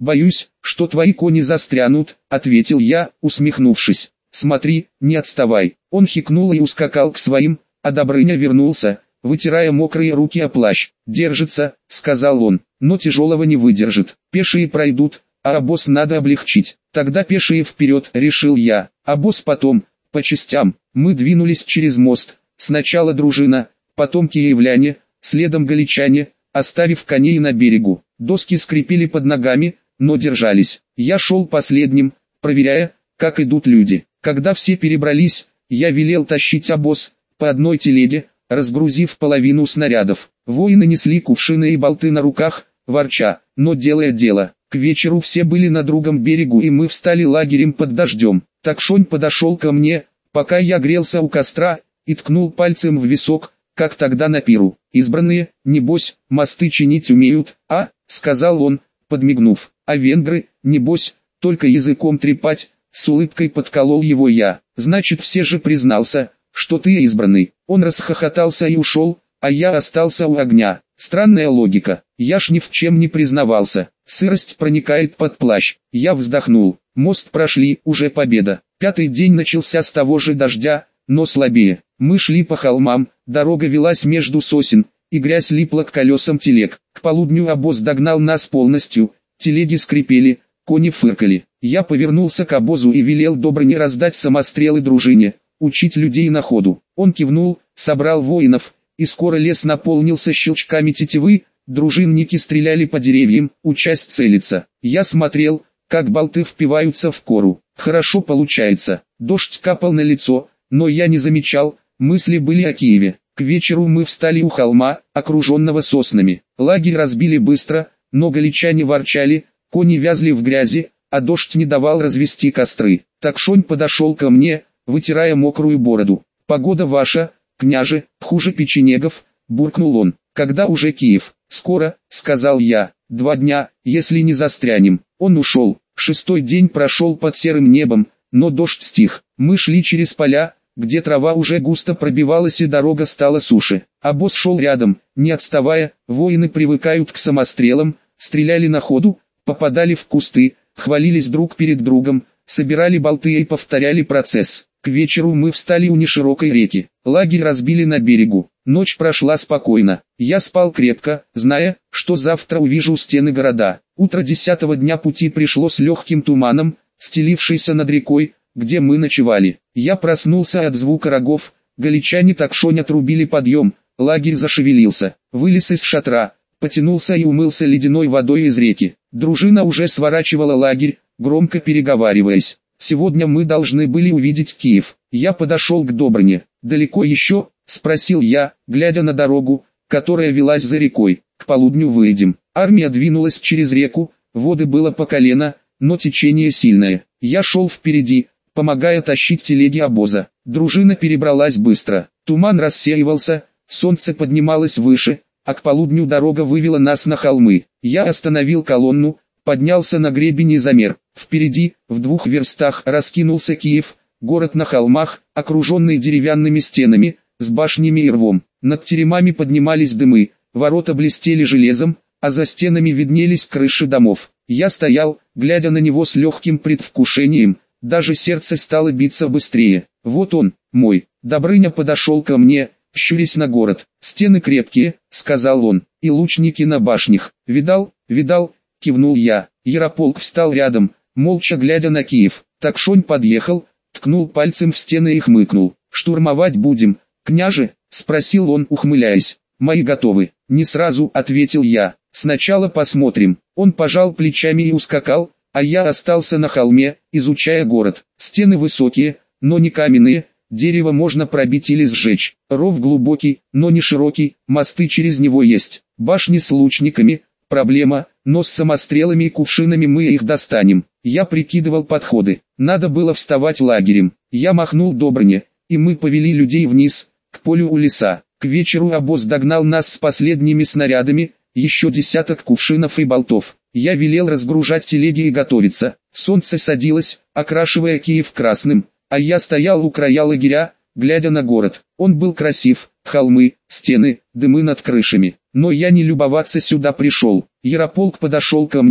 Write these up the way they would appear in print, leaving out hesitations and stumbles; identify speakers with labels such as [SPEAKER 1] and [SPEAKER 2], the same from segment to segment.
[SPEAKER 1] «Боюсь, что твои кони застрянут», — ответил я, усмехнувшись. «Смотри, не отставай». Он хикнул и ускакал к своим, а Добрыня вернулся, вытирая мокрые руки о плащ. «Держится», — сказал он, — «но тяжелого не выдержит. Пешие пройдут, а обоз надо облегчить». «Тогда пешие вперед», — решил я, — «обоз потом, по частям». Мы двинулись через мост, сначала дружина, потом киевляне, следом галичане, оставив коней на берегу. Доски скрипели под ногами, но держались. Я шел последним, проверяя, как идут люди. Когда все перебрались, я велел тащить обоз по одной телеге, разгрузив половину снарядов. Воины несли кувшины и болты на руках, ворча, но делая дело. К вечеру все были на другом берегу и мы встали лагерем под дождем. Такшонь подошел ко мне, пока я грелся у костра, и ткнул пальцем в висок, как тогда на пиру. «Избранные, небось, мосты чинить умеют, а?» — сказал он, подмигнув. «А венгры, небось, только языком трепать», — с улыбкой подколол его я. «Значит, все же признался, что ты избранный». Он расхохотался и ушел, а я остался у огня. Странная логика. Я ж ни в чем не признавался. Сырость проникает под плащ. Я вздохнул. Мост прошли, уже победа. Пятый день начался с того же дождя, но слабее. Мы шли по холмам, дорога велась между сосен, и грязь липла к колесам телег. К полудню обоз догнал нас полностью, телеги скрипели, кони фыркали. Я повернулся к обозу и велел Добрыне раздать самострелы дружине, учить людей на ходу. Он кивнул, собрал воинов, и скоро лес наполнился щелчками тетивы, дружинники стреляли по деревьям, учась целиться. Я смотрел, как болты впиваются в кору. Хорошо получается. Дождь капал на лицо, но я не замечал, мысли были о Киеве. К вечеру мы встали у холма, окруженного соснами. Лагерь разбили быстро, но галичане ворчали, кони вязли в грязи, а дождь не давал развести костры. Такшонь подошел ко мне, вытирая мокрую бороду. «Погода ваша, княже, хуже печенегов», — буркнул он. «Когда уже Киев?» «Скоро», — сказал я, — «2 дня, если не застрянем». Он ушел. 6-й день прошел под серым небом, но дождь стих. Мы шли через поля, где трава уже густо пробивалась и дорога стала суше. Обоз шел рядом, не отставая, воины привыкают к самострелам, стреляли на ходу, попадали в кусты, хвалились друг перед другом, собирали болты и повторяли процесс. К вечеру мы встали у неширокой реки. Лагерь разбили на берегу. Ночь прошла спокойно. Я спал крепко, зная, что завтра увижу стены города. Утро 10-го дня пути пришло с легким туманом, стелившийся над рекой, где мы ночевали. Я проснулся от звука рогов, галичане Такшонь отрубили подъем, лагерь зашевелился. Вылез из шатра, потянулся и умылся ледяной водой из реки. Дружина уже сворачивала лагерь, громко переговариваясь. «Сегодня мы должны были увидеть Киев». Я подошел к Добрыне. «Далеко еще?» — спросил я, глядя на дорогу, которая велась за рекой. «К полудню выйдем». Армия двинулась через реку, воды было по колено, но течение сильное. Я шел впереди, помогая тащить телеги обоза. Дружина перебралась быстро. Туман рассеивался, солнце поднималось выше, а к полудню дорога вывела нас на холмы. Я остановил колонну, поднялся на гребень и замер. Впереди, в 2 верстах, раскинулся Киев, город на холмах, окруженный деревянными стенами, с башнями и рвом. Над теремами поднимались дымы, ворота блестели железом, а за стенами виднелись крыши домов. Я стоял, глядя на него с легким предвкушением, даже сердце стало биться быстрее. Вот он, мой. Добрыня подошел ко мне, щурясь на город. «Стены крепкие», — сказал он, — «и лучники на башнях». «Видал, видал», — кивнул я. Ярополк встал рядом, молча глядя на Киев. Такшонь подъехал, ткнул пальцем в стены и хмыкнул. «Штурмовать будем, княже?» — спросил он, ухмыляясь. «Мои готовы». «Не сразу», — ответил я. «Сначала посмотрим». Он пожал плечами и ускакал, а я остался на холме, изучая город. Стены высокие, но не каменные, дерево можно пробить или сжечь. Ров глубокий, но не широкий, мосты через него есть. Башни с лучниками, проблема, но с самострелами и кувшинами мы их достанем. Я прикидывал подходы. Надо было вставать лагерем. Я махнул Добрыне, и мы повели людей вниз, к полю у леса. К вечеру обоз догнал нас с последними снарядами, еще десяток кувшинов и болтов. Я велел разгружать телеги и готовиться. Солнце садилось, окрашивая Киев красным, а я стоял у края лагеря, глядя на город. Он был красив, холмы, стены, дымы над крышами. Но я не любоваться сюда пришел. Ярополк подошел ко мне,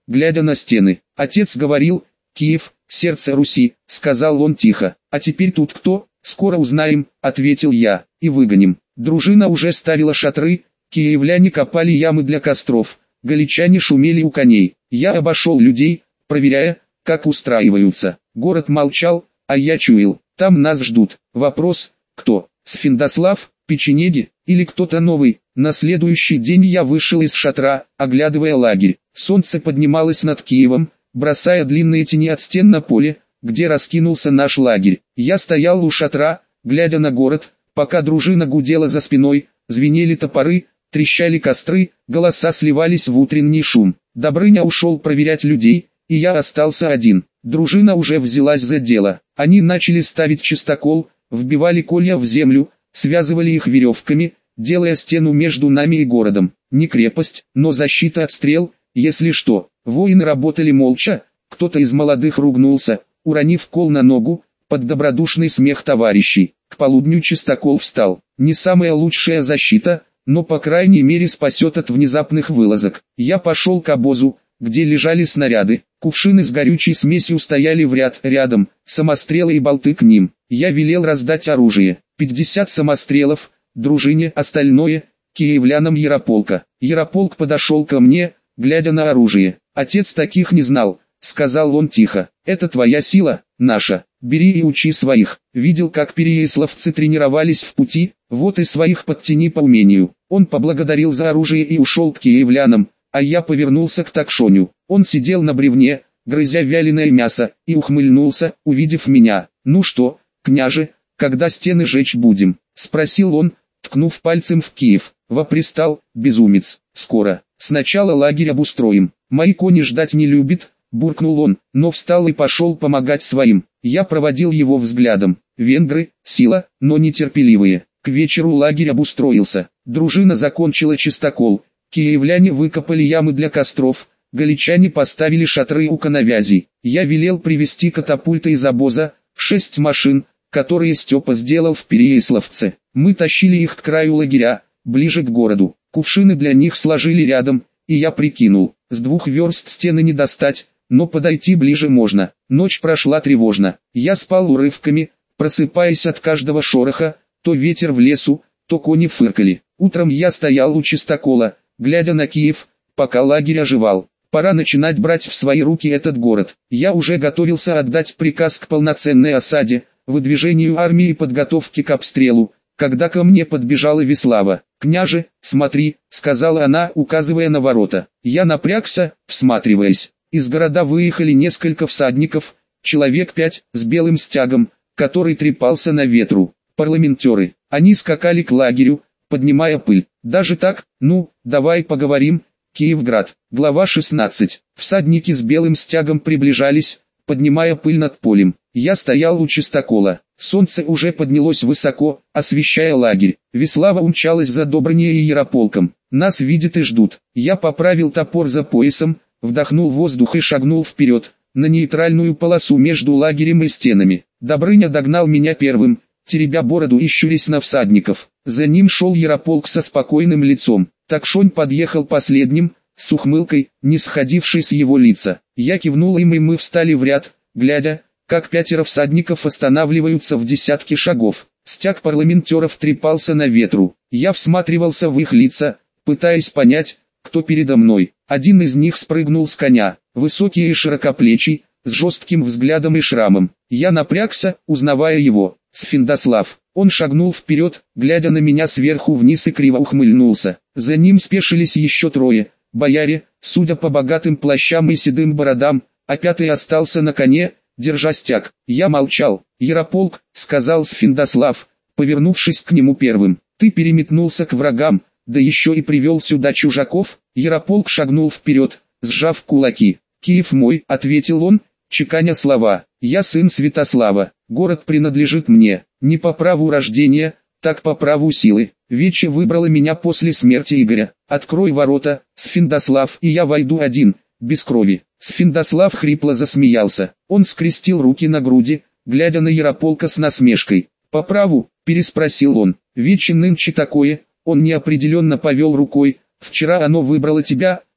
[SPEAKER 1] глядя на стены. Отец говорил: «Киев – сердце Руси», – сказал он тихо. «А теперь тут кто? Скоро узнаем», – ответил я, – «и выгоним». Дружина уже ставила шатры, киевляне копали ямы для костров, галичане шумели у коней. Я обошел людей, проверяя, как устраиваются. Город молчал, а я чуял, там нас ждут. Вопрос: кто? Сфиндослав, печенеги или кто-то новый? На следующий день я вышел из шатра, оглядывая лагерь. Солнце поднималось над Киевом, бросая длинные тени от стен на поле, где раскинулся наш лагерь. Я стоял у шатра, глядя на город, пока дружина гудела за спиной, звенели топоры, трещали костры, голоса сливались в утренний шум. Добрыня ушел проверять людей, и я остался один. Дружина уже взялась за дело. Они начали ставить чистокол, вбивали колья в землю, связывали их веревками, делая стену между нами и городом. Не крепость, но защита от стрел, если что. Воины работали молча, кто-то из молодых ругнулся, уронив кол на ногу, под добродушный смех товарищей. К полудню чистокол встал. Не самая лучшая защита, но по крайней мере спасет от внезапных вылазок. Я пошел к обозу, где лежали снаряды. Кувшины с горючей смесью стояли в ряд рядом, самострелы и болты к ним. Я велел раздать оружие. 50 самострелов, дружине, остальное – киевлянам Ярополка. Ярополк подошел ко мне, глядя на оружие. «Отец таких не знал», – сказал он тихо. «Это твоя сила, наша. Бери и учи своих». Видел, как переяславцы тренировались в пути, вот и своих подтяни по умению. Он поблагодарил за оружие и ушел к киевлянам, а я повернулся к Такшоню. Он сидел на бревне, грызя вяленое мясо, и ухмыльнулся, увидев меня. «Ну что, княже, когда стены жечь будем?» – спросил он, ткнув пальцем в Киев. Вопристал: «Безумец, скоро. Сначала лагерь обустроим». «Мои кони ждать не любят», – буркнул он, но встал и пошел помогать своим. Я проводил его взглядом. Венгры – сила, но нетерпеливые. К вечеру лагерь обустроился. Дружина закончила чистокол. Киевляне выкопали ямы для костров, галичане поставили шатры у коновязей. Я велел привезти катапульты из обоза, 6 машин, которые Степа сделал в Переяславце. Мы тащили их к краю лагеря, ближе к городу. Кувшины для них сложили рядом, и я прикинул, с 2 верст стены не достать, но подойти ближе можно. Ночь прошла тревожно. Я спал урывками, просыпаясь от каждого шороха, то ветер в лесу, то кони фыркали. Утром я стоял у чистокола, глядя на Киев, пока лагерь оживал. Пора начинать брать в свои руки этот город. Я уже готовился отдать приказ к полноценной осаде, выдвижению армии и подготовке к обстрелу, когда ко мне подбежала Веслава. «Княже, смотри», — сказала она, указывая на ворота. Я напрягся, всматриваясь. Из города выехали несколько всадников, человек 5, с белым стягом, который трепался на ветру. Парламентеры. Они скакали к лагерю, поднимая пыль. Даже так, ну, давай поговорим. Киевград. Глава 16. Всадники с белым стягом приближались, поднимая пыль над полем. Я стоял у чистокола. Солнце уже поднялось высоко, освещая лагерь. Веслава умчалась за Добрыней и Ярополком. Нас видят и ждут. Я поправил топор за поясом, вдохнул воздух и шагнул вперед, на нейтральную полосу между лагерем и стенами. Добрыня догнал меня первым, теребя бороду и щурясь на всадников. За ним шел Ярополк со спокойным лицом. Такшонь подъехал последним, с ухмылкой, не сходившей с его лица. Я кивнул им, и мы встали в ряд, глядя, как 5 всадников останавливаются в десятке шагов. Стяг парламентеров трепался на ветру. Я всматривался в их лица, пытаясь понять, кто передо мной. Один из них спрыгнул с коня, высокий и широкоплечий, с жестким взглядом и шрамом. Я напрягся, узнавая его. Сфиндослав. Он шагнул вперед, глядя на меня сверху вниз, и криво ухмыльнулся. За ним спешились еще 3, бояре, судя по богатым плащам и седым бородам, а 5 остался на коне, держа стяг. Я молчал. «Ярополк», — сказал Сфиндослав, повернувшись к нему первым, — «ты переметнулся к врагам, да еще и привел сюда чужаков». Ярополк шагнул вперед, сжав кулаки. «Киев мой», — ответил он, чеканя слова. «Я сын Святослава, город принадлежит мне, не по праву рождения, так по праву силы. Вече выбрала меня после смерти Игоря. Открой ворота, Сфиндослав, и я войду один, без крови». Сфиндослав хрипло засмеялся. Он скрестил руки на груди, глядя на Ярополка с насмешкой. «По праву?» – переспросил он. «Вече нынче такое», – он неопределенно повел рукой. «Вчера оно выбрало тебя,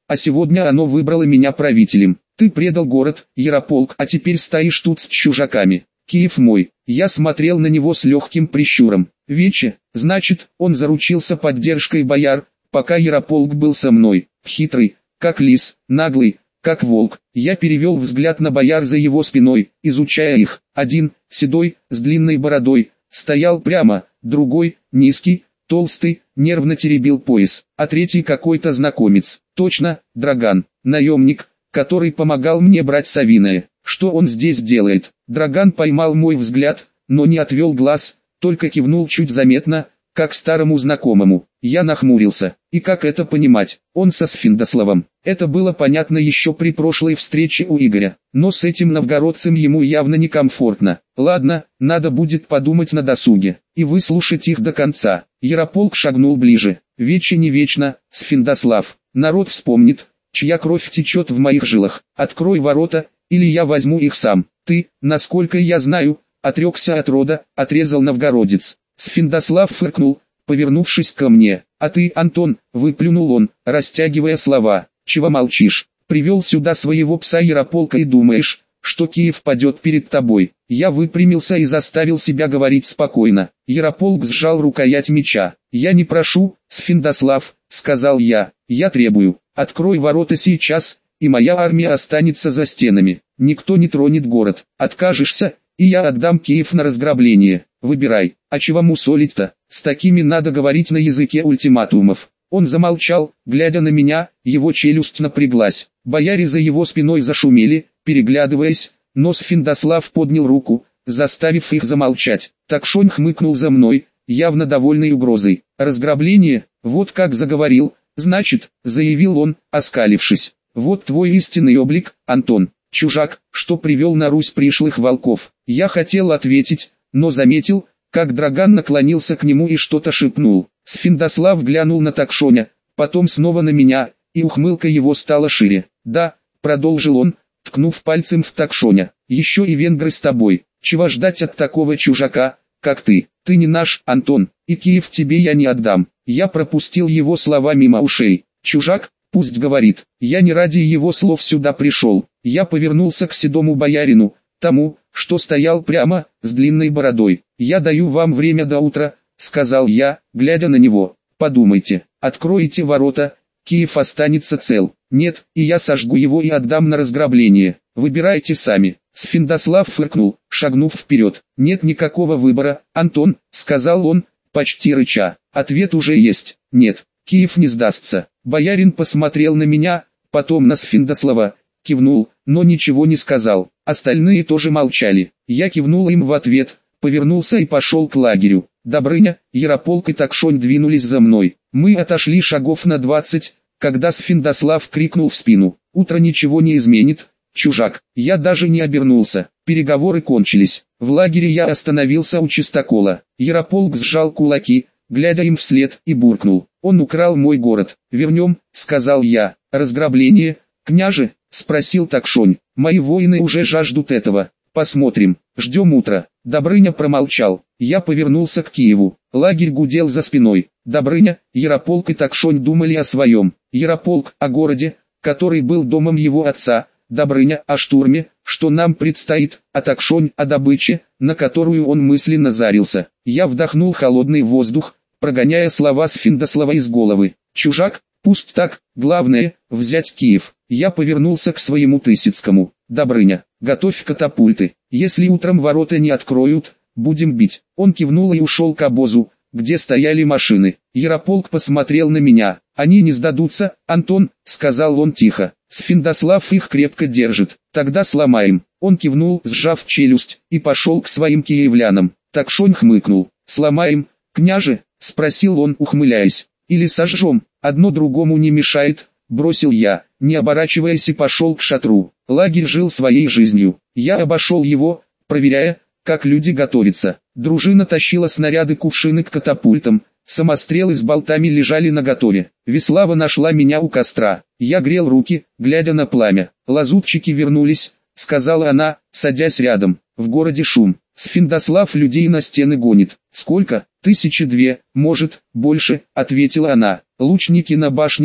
[SPEAKER 1] а сегодня оно выбрало меня правителем. Ты предал город, Ярополк, а теперь стоишь тут с чужаками. Киев мой. Я смотрел на него с легким прищуром. Вече, значит, он заручился поддержкой бояр, пока Ярополк был со мной. Хитрый, как лис, наглый, как волк. Я перевел взгляд на бояр за его спиной, изучая их. Один, седой, с длинной бородой, стоял прямо, другой, низкий, толстый, нервно теребил пояс, а третий какой-то знакомец. Точно, Драган, наемник, который помогал мне брать Савиное. Что он здесь делает? Драган поймал мой взгляд, но не отвел глаз, только кивнул чуть заметно, как старому знакомому. Я нахмурился. И как это понимать? Он со Сфиндославом. Это было понятно еще при прошлой встрече у Игоря. Но с этим новгородцем ему явно некомфортно. Ладно, надо будет подумать на досуге. И выслушать их до конца. Ярополк шагнул ближе. Вече не вечно, Сфиндослав. Народ вспомнит, чья кровь течет в моих жилах. Открой ворота, или я возьму их сам. Ты, насколько я знаю, отрекся от рода, отрезал новгородец. Сфиндослав фыркнул, повернувшись ко мне. А ты, Антон, выплюнул он, растягивая слова. Чего молчишь? Привел сюда своего пса Ярополка и думаешь, что Киев падет перед тобой. Я выпрямился и заставил себя говорить спокойно. Ярополк сжал рукоять меча. Я не прошу, Сфиндослав, сказал я требую. Открой ворота сейчас, и моя армия останется за стенами. Никто не тронет город. Откажешься, и я отдам Киев на разграбление. Выбирай. А чего мусолить-то? С такими надо говорить на языке ультиматумов. Он замолчал, глядя на меня, его челюсть напряглась. Бояре за его спиной зашумели, переглядываясь, но Сфиндослав поднял руку, заставив их замолчать. Такшонь хмыкнул за мной, явно довольный угрозой. Разграбление, вот как заговорил, значит, заявил он, оскалившись. Вот твой истинный облик, Антон, чужак, что привел на Русь пришлых волков. Я хотел ответить, но заметил, как Драган наклонился к нему и что-то шепнул. Сфиндослав глянул на Такшоня, потом снова на меня, и ухмылка его стала шире. Да, продолжил он, ткнув пальцем в Такшоня, еще и венгры с тобой. Чего ждать от такого чужака, как ты? Ты не наш, Антон, и Киев тебе я не отдам. Я пропустил его слова мимо ушей. Чужак? Пусть говорит. Я не ради его слов сюда пришел. Я повернулся к седому боярину, тому, что стоял прямо, с длинной бородой. Я даю вам время до утра, сказал я, глядя на него. Подумайте, откроете ворота, Киев останется цел. Нет, и я сожгу его и отдам на разграбление. Выбирайте сами. Сфиндослав фыркнул, шагнув вперед. Нет никакого выбора, Антон, сказал он, почти рыча. Ответ уже есть. Нет, Киев не сдастся. Боярин посмотрел на меня, потом на Сфиндослава, кивнул, но ничего не сказал. Остальные тоже молчали. Я кивнул им в ответ, повернулся и пошел к лагерю. Добрыня, Ярополк и Такшонь двинулись за мной. Мы отошли шагов на 20, когда Сфиндослав крикнул в спину. Утро ничего не изменит, чужак. Я даже не обернулся. Переговоры кончились. В лагере я остановился у чистокола. Ярополк сжал кулаки, глядя им вслед, и буркнул. Он украл мой город. Вернем, сказал я. Разграбление, княже? Спросил Такшонь. Мои воины уже жаждут этого. Посмотрим. Ждем утра. Добрыня промолчал. Я повернулся к Киеву. Лагерь гудел за спиной. Добрыня, Ярополк и Такшонь думали о своем. Ярополк о городе, который был домом его отца. Добрыня о штурме, что нам предстоит, а Такшонь о добыче, на которую он мысленно зарился. Я вдохнул холодный воздух, прогоняя слова Сфиндослава из головы. Чужак, пусть так, главное, взять Киев. Я повернулся к своему Тысяцкому. Добрыня, готовь катапульты. Если утром ворота не откроют, будем бить. Он кивнул и ушел к обозу, где стояли машины. Ярополк посмотрел на меня. Они не сдадутся, Антон, сказал он тихо. Сфиндослав их крепко держит. Тогда сломаем. Он кивнул, сжав челюсть, и пошел к своим киевлянам. Такшонь хмыкнул. Сломаем, княже? Спросил он, ухмыляясь. Или сожжем? Одно другому не мешает, бросил я, не оборачиваясь, и пошел к шатру. Лагерь жил своей жизнью. Я обошел его, проверяя, как люди готовятся. Дружина тащила снаряды, кувшины к катапультам. Самострелы с болтами лежали наготове. Веслава нашла меня у костра. Я грел руки, глядя на пламя. Лазутчики вернулись, сказала она, садясь рядом. В городе шум. Сфиндослав людей на стены гонит. Сколько? 1002, может, больше, ответила она. Лучники на башнях,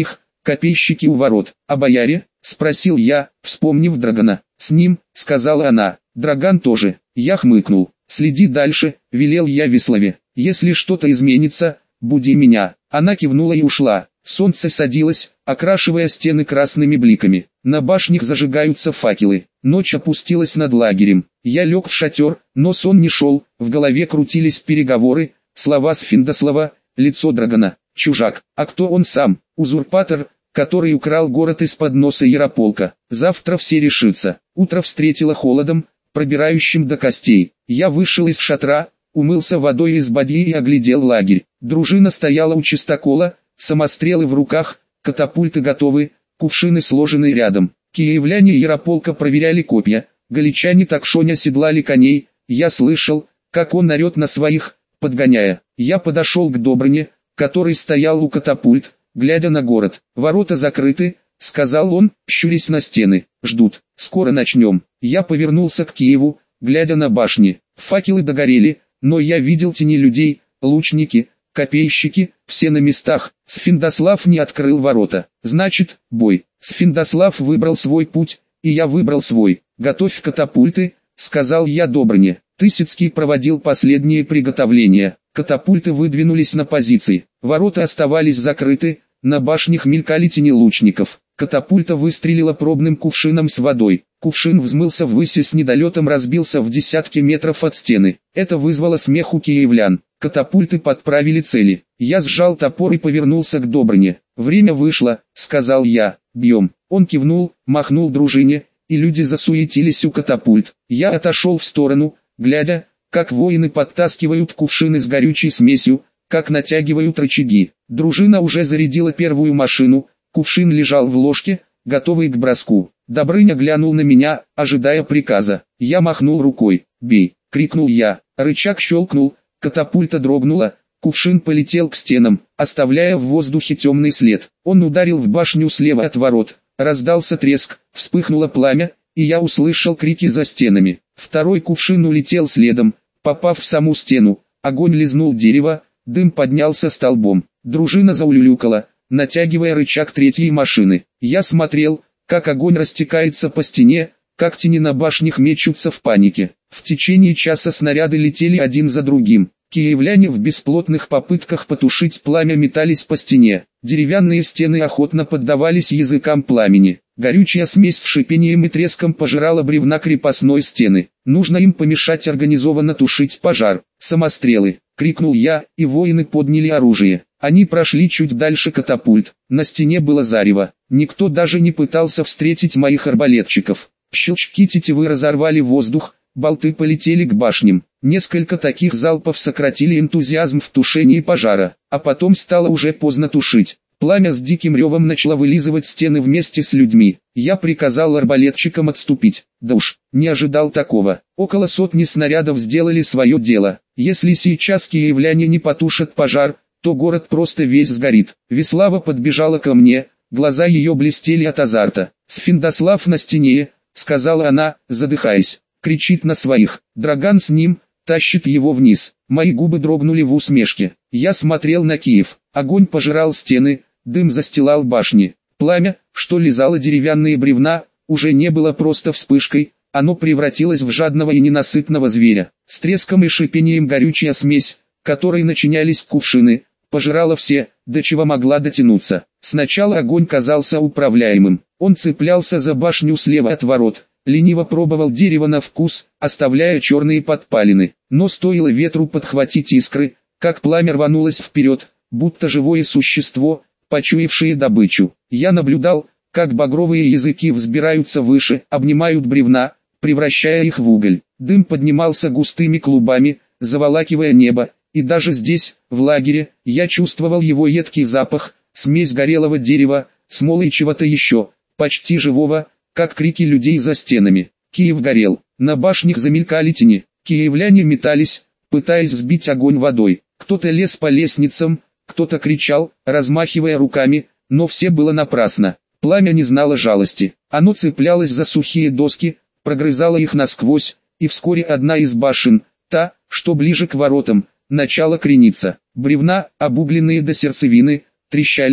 [SPEAKER 1] копейщики у ворот. А бояре? Спросил я, вспомнив Драгана. С ним, сказала она. Драган тоже. Я хмыкнул. Следи дальше, велел я Веслове. Если что-то изменится, буди меня. Она кивнула и ушла. Солнце садилось, окрашивая стены красными бликами. На башнях зажигаются факелы. Ночь опустилась над лагерем. Я лег в шатер, но сон не шел. В голове крутились переговоры, слова Сфиндослава, лицо Драгана. Чужак. А кто он сам? Узурпатор, который украл город из-под носа Ярополка. Завтра все решится. Утро встретило холодом, пробирающим до костей. Я вышел из шатра, умылся водой из бадьи и оглядел лагерь. Дружина стояла у чистокола, самострелы в руках, катапульты готовы, кувшины сложены рядом. Киевляне Ярополка проверяли копья, галичане Такшоня седлали коней. Я слышал, как он орет на своих, подгоняя. Я подошел к Добрыне, который стоял у катапульт, глядя на город. «Ворота закрыты», — сказал он, щурясь на стены. «Ждут. Скоро начнем». Я повернулся к Киеву, глядя на башни. Факелы догорели, но я видел тени людей, лучники, копейщики, все на местах. Сфиндослав не открыл ворота. Значит, бой. Сфиндослав выбрал свой путь, и я выбрал свой. «Готовь катапульты», — сказал я Добрыне. Тысяцкий проводил последние приготовления. Катапульты выдвинулись на позиции. Ворота оставались закрыты, на башнях мелькали тени лучников. Катапульта выстрелила пробным кувшином с водой. Кувшин взмылся ввысь и с недолетом разбился в десятки метров от стены. Это вызвало смех у киевлян. Катапульты подправили цели. Я сжал топор и повернулся к Добрыне. «Время вышло», — сказал я. «Бьем». Он кивнул, махнул дружине, и люди засуетились у катапульт. Я отошел в сторону, глядя, как воины подтаскивают кувшины с горючей смесью, как натягивают рычаги. Дружина уже зарядила первую машину, кувшин лежал в ложке, готовый к броску. Добрыня глянул на меня, ожидая приказа. Я махнул рукой. «Бей!» — крикнул я. Рычаг щелкнул, катапульта дрогнула, кувшин полетел к стенам, оставляя в воздухе темный след. Он ударил в башню слева от ворот. Раздался треск, вспыхнуло пламя, и я услышал крики за стенами. Второй кувшин улетел следом, попав в саму стену. Огонь лизнул дерево, дым поднялся столбом. Дружина заулюлюкала, натягивая рычаг третьей машины. Я смотрел, как огонь растекается по стене, как тени на башнях мечутся в панике. В течение часа снаряды летели один за другим. Киевляне в бесплотных попытках потушить пламя метались по стене. Деревянные стены охотно поддавались языкам пламени. Горючая смесь с шипением и треском пожирала бревна крепостной стены. Нужно им помешать организованно тушить пожар. «Самострелы!» — крикнул я, и воины подняли оружие. Они прошли чуть дальше катапульт. На стене было зарево. Никто даже не пытался встретить моих арбалетчиков. Щелчки тетивы разорвали воздух, болты полетели к башням. Несколько таких залпов сократили энтузиазм в тушении пожара, а потом стало уже поздно тушить. Пламя с диким ревом начало вылизывать стены вместе с людьми. Я приказал арбалетчикам отступить. Да уж, не ожидал такого. Около сотни снарядов сделали свое дело. Если сейчас киевляне не потушат пожар, то город просто весь сгорит. Веслава подбежала ко мне, глаза ее блестели от азарта. «Сфиндослав на стене», — сказала она, задыхаясь. Кричит на своих. Драган с ним, тащит его вниз. Мои губы дрогнули в усмешке. Я смотрел на Киев. Огонь пожирал стены, дым застилал башни. Пламя, что лизало деревянные бревна, уже не было просто вспышкой, оно превратилось в жадного и ненасытного зверя. С треском и шипением горючая смесь, которой начинялись кувшины, пожирала все, до чего могла дотянуться. Сначала огонь казался управляемым. Он цеплялся за башню слева от ворот, лениво пробовал дерево на вкус, оставляя черные подпалины. Но стоило ветру подхватить искры, как пламя рванулось вперед, будто живое существо, почуявшее добычу. Я наблюдал, как багровые языки взбираются выше, обнимают бревна, превращая их в уголь. Дым поднимался густыми клубами, заволакивая небо, и даже здесь, в лагере, я чувствовал его едкий запах, смесь горелого дерева, смолы и чего-то еще, почти живого, как крики людей за стенами. Киев горел, на башнях замелькали тени, киевляне метались, пытаясь сбить огонь водой. Кто-то лез по лестницам, кто-то кричал, размахивая руками, но все было напрасно. Пламя не знало жалости, оно цеплялось за сухие доски, прогрызало их насквозь, и вскоре одна из башен, та, что ближе к воротам, начала крениться. Бревна, обугленные до сердцевины, трещали,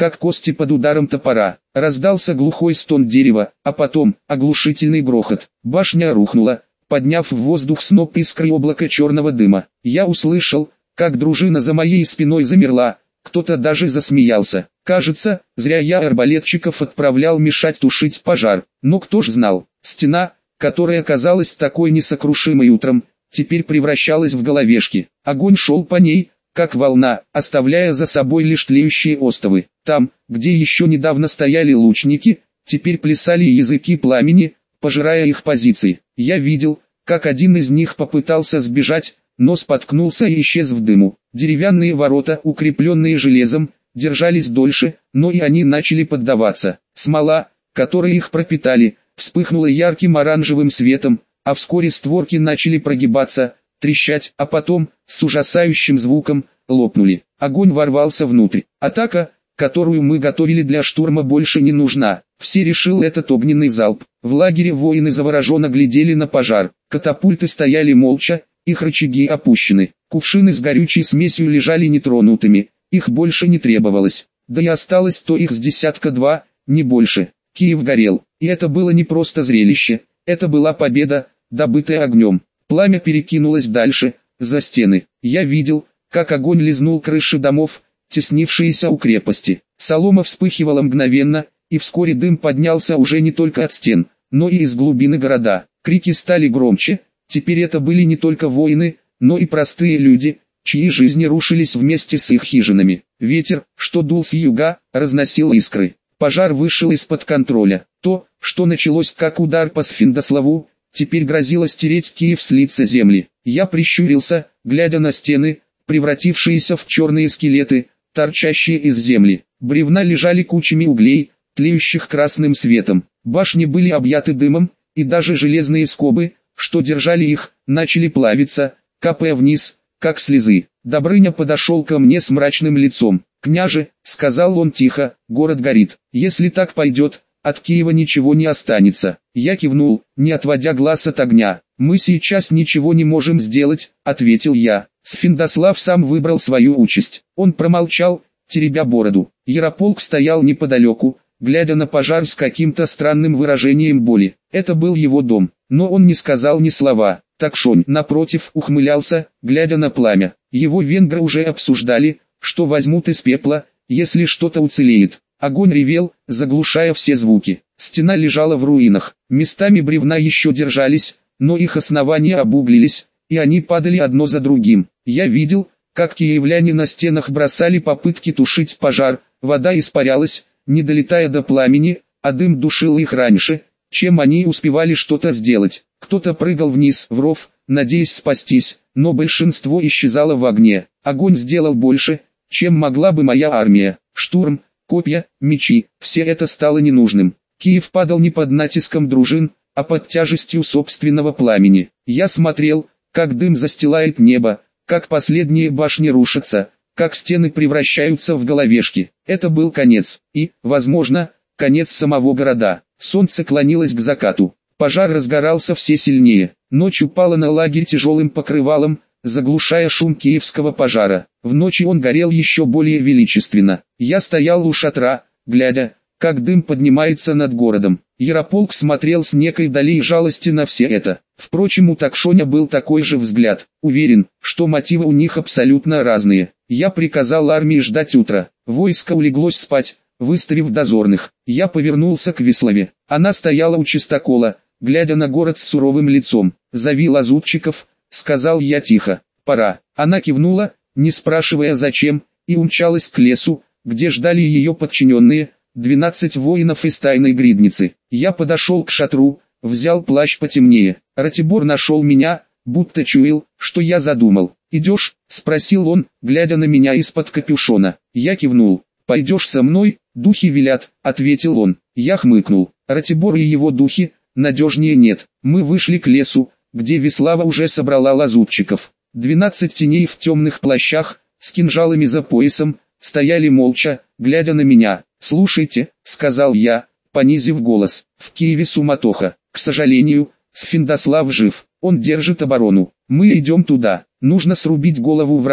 [SPEAKER 1] как кости под ударом топора. Раздался глухой стон дерева, а потом оглушительный грохот. Башня рухнула, подняв в воздух сноп искр и облако черного дыма. Я услышал, как дружина за моей спиной замерла, кто-то даже засмеялся. Кажется, зря я арбалетчиков отправлял мешать тушить пожар. Но кто ж знал, стена, которая казалась такой несокрушимой утром, теперь превращалась в головешки. Огонь шел по ней, как волна, оставляя за собой лишь тлеющие остовы. Там, где еще недавно стояли лучники, теперь плясали языки пламени, пожирая их позиции. Я видел, как один из них попытался сбежать, но споткнулся и исчез в дыму. Деревянные ворота, укрепленные железом, держались дольше, но и они начали поддаваться. Смола, которой их пропитали, вспыхнула ярким оранжевым светом, а вскоре створки начали прогибаться, трещать, а потом, с ужасающим звуком, лопнули. Огонь ворвался внутрь. Атака, которую мы готовили для штурма, больше не нужна. Все решил этот огненный залп. В лагере воины завороженно глядели на пожар. Катапульты стояли молча, их рычаги опущены. Кувшины с горючей смесью лежали нетронутыми, их больше не требовалось. Да и осталось то их с десятка-два, не больше. Киев горел, и это было не просто зрелище, это была победа, добытая огнем. Пламя перекинулось дальше, за стены. Я видел, как огонь лизнул крыши домов, теснившиеся у крепости. Солома вспыхивала мгновенно, и вскоре дым поднялся уже не только от стен, но и из глубины города. Крики стали громче, теперь это были не только воины, но и простые люди, чьи жизни рушились вместе с их хижинами. Ветер, что дул с юга, разносил искры. Пожар вышел из-под контроля. То, что началось как удар по Сфиндославу, теперь грозило стереть Киев с лица земли. Я прищурился, глядя на стены, превратившиеся в черные скелеты, торчащие из земли. Бревна лежали кучами углей, тлеющих красным светом. Башни были объяты дымом, и даже железные скобы, что держали их, начали плавиться, капая вниз, как слезы. Добрыня подошел ко мне с мрачным лицом. «Княже», — сказал он тихо, — «город горит. Если так пойдет, от Киева ничего не останется». Я кивнул, не отводя глаз от огня. «Мы сейчас ничего не можем сделать», — ответил я. Сфиндослав сам выбрал свою участь. Он промолчал, теребя бороду. Ярополк стоял неподалеку, глядя на пожар с каким-то странным выражением боли. Это был его дом, но он не сказал ни слова. Такшон, напротив, ухмылялся, глядя на пламя. Его венгры уже обсуждали, что возьмут из пепла, если что-то уцелеет. Огонь ревел, заглушая все звуки. Стена лежала в руинах. Местами бревна еще держались, но их основания обуглились, и они падали одно за другим. Я видел, как киевляне на стенах бросали попытки тушить пожар, вода испарялась, не долетая до пламени, а дым душил их раньше, чем они успевали что-то сделать. Кто-то прыгал вниз в ров, надеясь спастись, но большинство исчезало в огне. Огонь сделал больше, чем могла бы моя армия. Штурм, копья, мечи, все это стало ненужным. Киев падал не под натиском дружин, а под тяжестью собственного пламени. Я смотрел, как дым застилает небо, как последние башни рушатся, как стены превращаются в головешки. Это был конец, и, возможно, конец самого города. Солнце клонилось к закату. Пожар разгорался все сильнее. Ночь упала на лагерь тяжелым покрывалом, заглушая шум киевского пожара. В ночи он горел еще более величественно. Я стоял у шатра, глядя, как дым поднимается над городом. Ярополк смотрел с некой долей жалости на все это. Впрочем, у Такшоня был такой же взгляд. Уверен, что мотивы у них абсолютно разные. Я приказал армии ждать утра. Войско улеглось спать, выставив дозорных. Я повернулся к Веслове. Она стояла у чистокола, глядя на город с суровым лицом. «Зови лазутчиков», — сказал я тихо. «Пора». Она кивнула, не спрашивая зачем, и умчалась к лесу, где ждали ее подчиненные, 12 воинов из тайной гридницы. Я подошел к шатру, взял плащ потемнее. Ратибор нашел меня, будто чуял, что я задумал. «Идешь?» — спросил он, глядя на меня из-под капюшона. Я кивнул. «Пойдешь со мной, духи велят», — ответил он. Я хмыкнул. Ратибор и его духи, надежнее нет. Мы вышли к лесу, где Веслава уже собрала лазутчиков. 12 теней в темных плащах, с кинжалами за поясом, стояли молча, глядя на меня. «Слушайте», — сказал я, понизив голос, — «в Киеве суматоха. К сожалению, Сфиндослав жив, он держит оборону. Мы идем туда, нужно срубить голову врагу,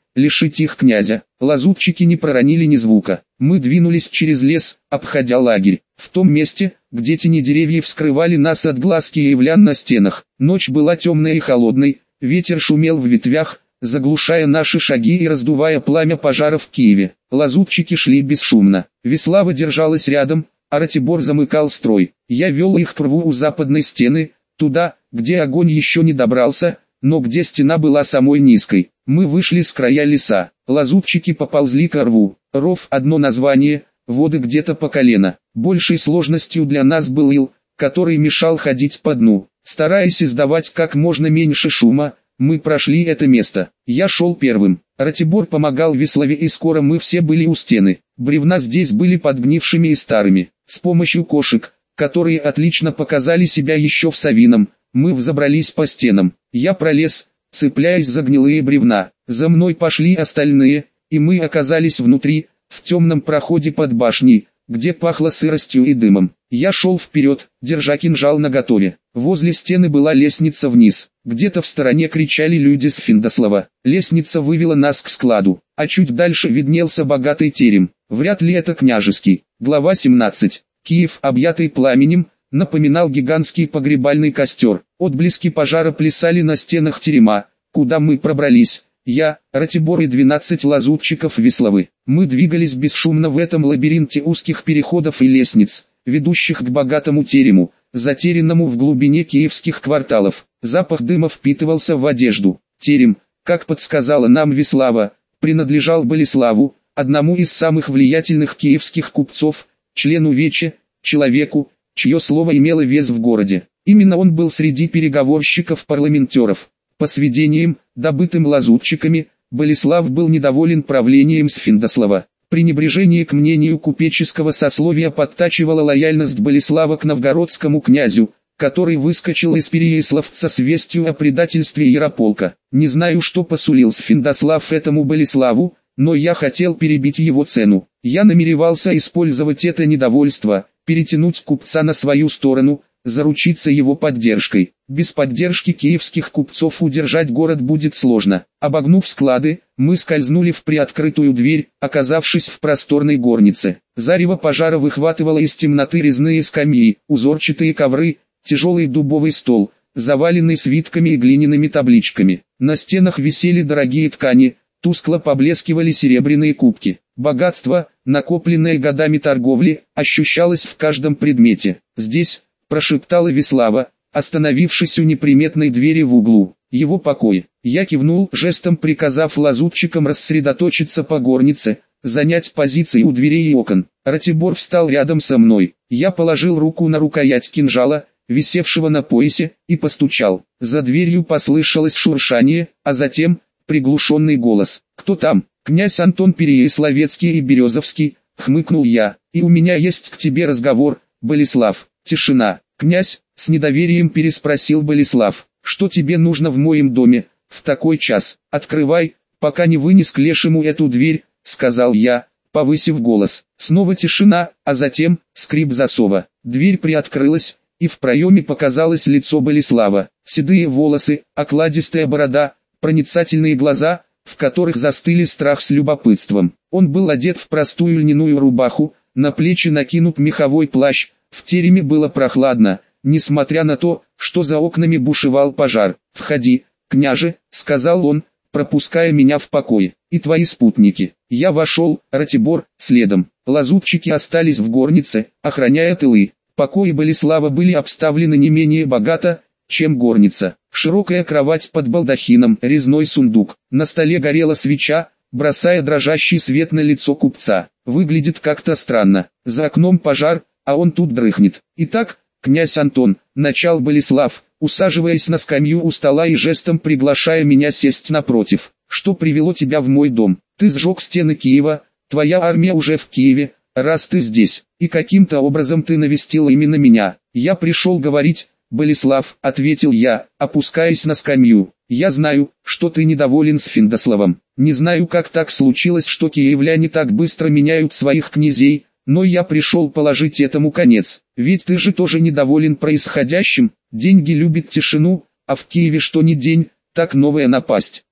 [SPEAKER 1] лишить их князя. Лазутчики не проронили ни звука. Мы двинулись через лес, обходя лагерь. В том месте, где тени деревьев скрывали нас от глаз киевлян на стенах. Ночь была темной и холодной, ветер шумел в ветвях, заглушая наши шаги и раздувая пламя пожаров в Киеве. Лазутчики шли бесшумно. Веслава держалась рядом, а Ратибор замыкал строй. Я вел их к рву у западной стены, туда, где огонь еще не добрался, но где стена была самой низкой. Мы вышли с края леса. Лазутчики поползли к рву. Ров — одно название, воды где-то по колено. Большей сложностью для нас был ил, который мешал ходить по дну. Стараясь издавать как можно меньше шума, мы прошли это место. Я шел первым. Ратибор помогал Веславе, и скоро мы все были у стены. Бревна здесь были подгнившими и старыми. С помощью кошек, которые отлично показали себя еще в Савином, мы взобрались по стенам. Я пролез, цепляясь за гнилые бревна. За мной пошли остальные, и мы оказались внутри, в темном проходе под башней, где пахло сыростью и дымом. Я шел вперед, держа кинжал наготове. Возле стены была лестница вниз. Где-то в стороне кричали люди с Финдослава. Лестница вывела нас к складу, а чуть дальше виднелся богатый терем. Вряд ли это княжеский. Глава 17. Киев, объятый пламенем, напоминал гигантский погребальный костер. Отблески пожара плясали на стенах терема, куда мы пробрались. Я, Ратибор и 12 лазутчиков Веславы. Мы двигались бесшумно в этом лабиринте узких переходов и лестниц, ведущих к богатому терему, затерянному в глубине киевских кварталов. Запах дыма впитывался в одежду. Терем, как подсказала нам Веслава, принадлежал Болеславу, одному из самых влиятельных киевских купцов, члену Веча, человеку, чье слово имело вес в городе. Именно он был среди переговорщиков-парламентеров. По сведениям, добытым лазутчиками, Болеслав был недоволен правлением Сфиндослава. Пренебрежение к мнению купеческого сословия подтачивало лояльность Болеслава к новгородскому князю, который выскочил из Переяславца с вестью о предательстве Ярополка. Не знаю, что посулил Сфиндослав этому Болеславу, но я хотел перебить его цену. Я намеревался использовать это недовольство, перетянуть купца на свою сторону, заручиться его поддержкой. Без поддержки киевских купцов удержать город будет сложно. Обогнув склады, мы скользнули в приоткрытую дверь, оказавшись в просторной горнице. Зарево пожара выхватывало из темноты резные скамьи, узорчатые ковры, тяжелый дубовый стол, заваленный свитками и глиняными табличками. На стенах висели дорогие ткани, тускло поблескивали серебряные кубки. Богатство, накопленное годами торговли, ощущалось в каждом предмете. «Здесь», — прошептала Веслава, остановившись у неприметной двери в углу. «Его покой». Я кивнул, жестом приказав лазутчикам рассредоточиться по горнице, занять позиции у дверей и окон. Ратибор встал рядом со мной. Я положил руку на рукоять кинжала, висевшего на поясе, и постучал. За дверью послышалось шуршание, а затем приглушенный голос. «Кто там?» «Князь Антон Переяславецкий и Березовский», — хмыкнул я. «И у меня есть к тебе разговор, Болеслав». Тишина. «Князь?» — с недоверием переспросил Болеслав. «Что тебе нужно в моем доме, в такой час? Открывай, пока не вынес к лешему эту дверь», — сказал я, повысив голос. Снова тишина, а затем скрип засова. Дверь приоткрылась, и в проеме показалось лицо Болеслава. Седые волосы, окладистая борода, проницательные глаза, в которых застыли страх с любопытством. Он был одет в простую льняную рубаху, на плечи накинут меховой плащ. В тереме было прохладно, несмотря на то, что за окнами бушевал пожар. «Входи, княже», — сказал он, пропуская меня в покой. «И твои спутники». Я вошел, Ратибор следом. Лазутчики остались в горнице, охраняя тылы. Покои Болеслава были обставлены не менее богато, чем горница. Широкая кровать под балдахином, резной сундук. На столе горела свеча, бросая дрожащий свет на лицо купца. Выглядит как-то странно. За окном пожар, а он тут дрыхнет. «Итак, князь Антон», — начал Болеслав, усаживаясь на скамью у стола и жестом приглашая меня сесть напротив. «Что привело тебя в мой дом? Ты сжег стены Киева, твоя армия уже в Киеве, раз ты здесь, и каким-то образом ты навестил именно меня». «Я пришел говорить, Болеслав», — ответил я, опускаясь на скамью. «Я знаю, что ты недоволен Сфиндославом. Не знаю, как так случилось, что киевляне так быстро меняют своих князей, но я пришел положить этому конец. Ведь ты же тоже недоволен происходящим, деньги любят тишину, а в Киеве что ни день, так новая напасть.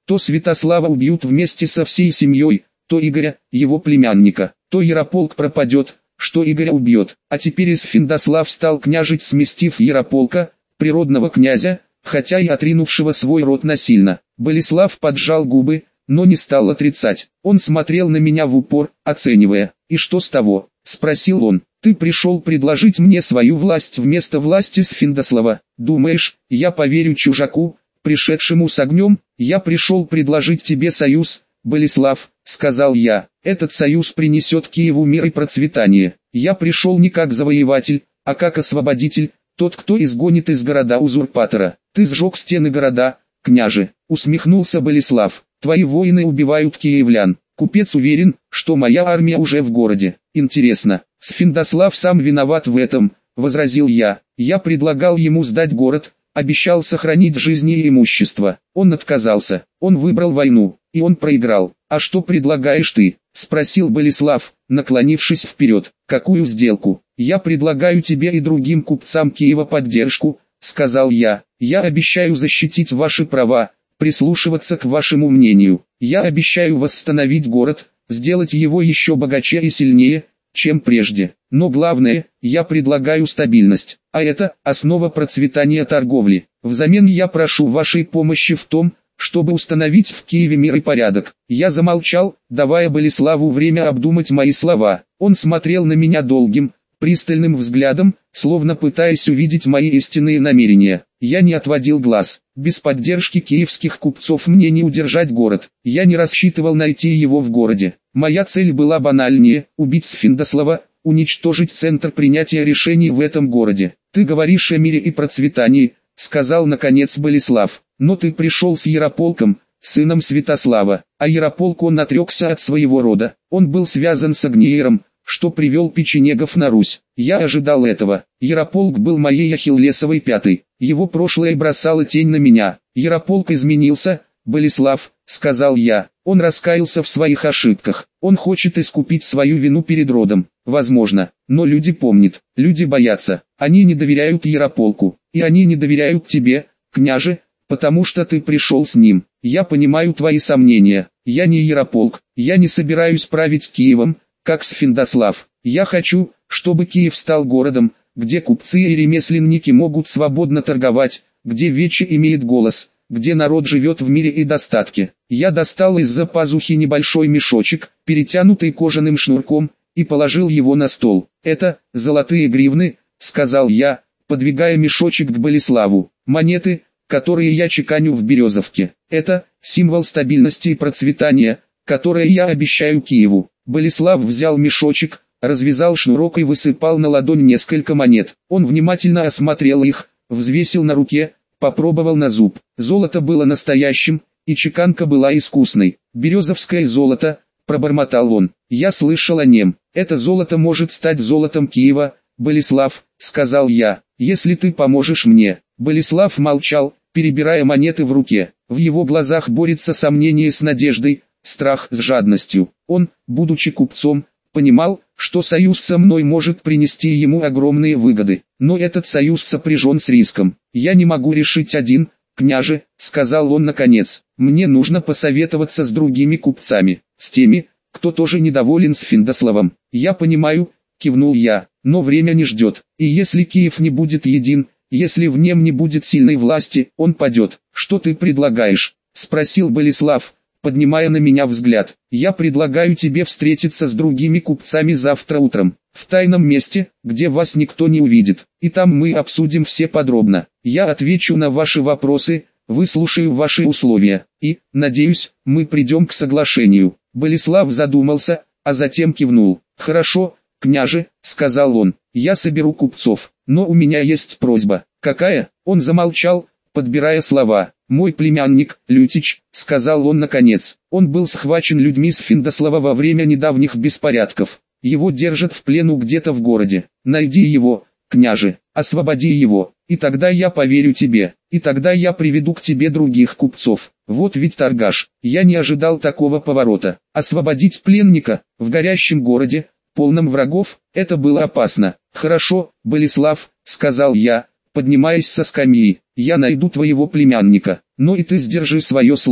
[SPEAKER 1] То Святослава убьют вместе со всей семьей, то Игоря, его племянника, то Ярополк пропадет, что Игоря убьет. А теперь Святослав стал княжить, сместив Ярополка, природного князя, хотя и отринувшего свой род насильно. Болеслав поджал губы, но не стал отрицать. Он смотрел на меня в упор, оценивая. «И что с того?» — спросил он. «Ты пришел предложить мне свою власть вместо власти Святослава. Думаешь, я поверю чужаку, пришедшему с огнем? Я пришел предложить тебе союз, Болеслав», — сказал я. «Этот союз принесет Киеву мир и процветание. Я пришел не как завоеватель, а как освободитель, тот, кто изгонит из города узурпатора. Ты сжег стены города, княже», — усмехнулся Болеслав. «Твои воины убивают киевлян. Купец уверен, что моя армия уже в городе. Интересно, Святослав сам виноват в этом», — возразил я. «Я предлагал ему сдать город, обещал сохранить жизни и имущество. Он отказался, он выбрал войну, и он проиграл. А что предлагаешь ты?» — спросил Болеслав, наклонившись вперед. «Какую сделку?» «Я предлагаю тебе и другим купцам Киева поддержку», — сказал я. «Я обещаю защитить ваши права, прислушиваться к вашему мнению. Я обещаю восстановить город, сделать его еще богаче и сильнее, чем прежде. Но главное, я предлагаю стабильность, а это основа процветания торговли. Взамен я прошу вашей помощи в том, чтобы установить в Киеве мир и порядок». Я замолчал, давая Болеславу время обдумать мои слова. Он смотрел на меня долгим, пристальным взглядом, словно пытаясь увидеть мои истинные намерения. Я не отводил глаз. Без поддержки киевских купцов мне не удержать город. Я не рассчитывал найти его в городе. Моя цель была банальнее – убить Святослава, уничтожить центр принятия решений в этом городе. «Ты говоришь о мире и процветании», – сказал наконец Болеслав. «Но ты пришел с Ярополком, сыном Святослава, а Ярополк он отрекся от своего рода. Он был связан с Агниером, что привел печенегов на Русь. Я ожидал этого. Ярополк был моей ахиллесовой пятой. Его прошлое бросало тень на меня. Ярополк изменился, Болеслав», — сказал я. «Он раскаялся в своих ошибках. Он хочет искупить свою вину перед родом. Возможно, но люди помнят, люди боятся. Они не доверяют Ярополку. И они не доверяют тебе, княже, потому что ты пришел с ним. Я понимаю твои сомнения. Я не Ярополк. Я не собираюсь править Киевом, как Святослав. Я хочу, чтобы Киев стал городом, где купцы и ремесленники могут свободно торговать, где Вече имеет голос, где народ живет в мире и достатке». Я достал из-за пазухи небольшой мешочек, перетянутый кожаным шнурком, и положил его на стол. «Это золотые гривны», — сказал я, подвигая мешочек к Болеславу. «Монеты, которые я чеканю в Березовке. Это символ стабильности и процветания, которое я обещаю Киеву». Болеслав взял мешочек, развязал шнурок и высыпал на ладонь несколько монет. Он внимательно осмотрел их, взвесил на руке, попробовал на зуб. Золото было настоящим, и чеканка была искусной. «Березовское золото», — пробормотал он. «Я слышал о нем. Это золото может стать золотом Киева, Болеслав», — сказал я, — «если ты поможешь мне». Болеслав молчал, перебирая монеты в руке. В его глазах борется сомнение с надеждой, страх с жадностью. Он, будучи купцом, понимал, что союз со мной может принести ему огромные выгоды. Но этот союз сопряжен с риском. «Я не могу решить один, княже», — сказал он наконец. «Мне нужно посоветоваться с другими купцами, с теми, кто тоже недоволен Святославом». «Я понимаю», — кивнул я, — «но время не ждет. И если Киев не будет един, если в нем не будет сильной власти, он падет». «Что ты предлагаешь?» — спросил Болеслав, поднимая на меня взгляд. «Я предлагаю тебе встретиться с другими купцами завтра утром, в тайном месте, где вас никто не увидит, и там мы обсудим все подробно. Я отвечу на ваши вопросы, выслушаю ваши условия, и, надеюсь, мы придем к соглашению». Болеслав задумался, а затем кивнул. «Хорошо, княже», — сказал он, — «я соберу купцов, но у меня есть просьба». «Какая?» Он замолчал, подбирая слова. «Мой племянник, Лютич», — сказал он наконец, — «он был схвачен людьми Святослава во время недавних беспорядков. Его держат в плену где-то в городе. Найди его, княже, освободи его, и тогда я поверю тебе, и тогда я приведу к тебе других купцов». Вот ведь торгаш, я не ожидал такого поворота. Освободить пленника, в горящем городе, полном врагов, это было опасно. «Хорошо, Болеслав», — сказал я, поднимаясь со скамьи, — «я найду твоего племянника, но и ты сдержи свое слово.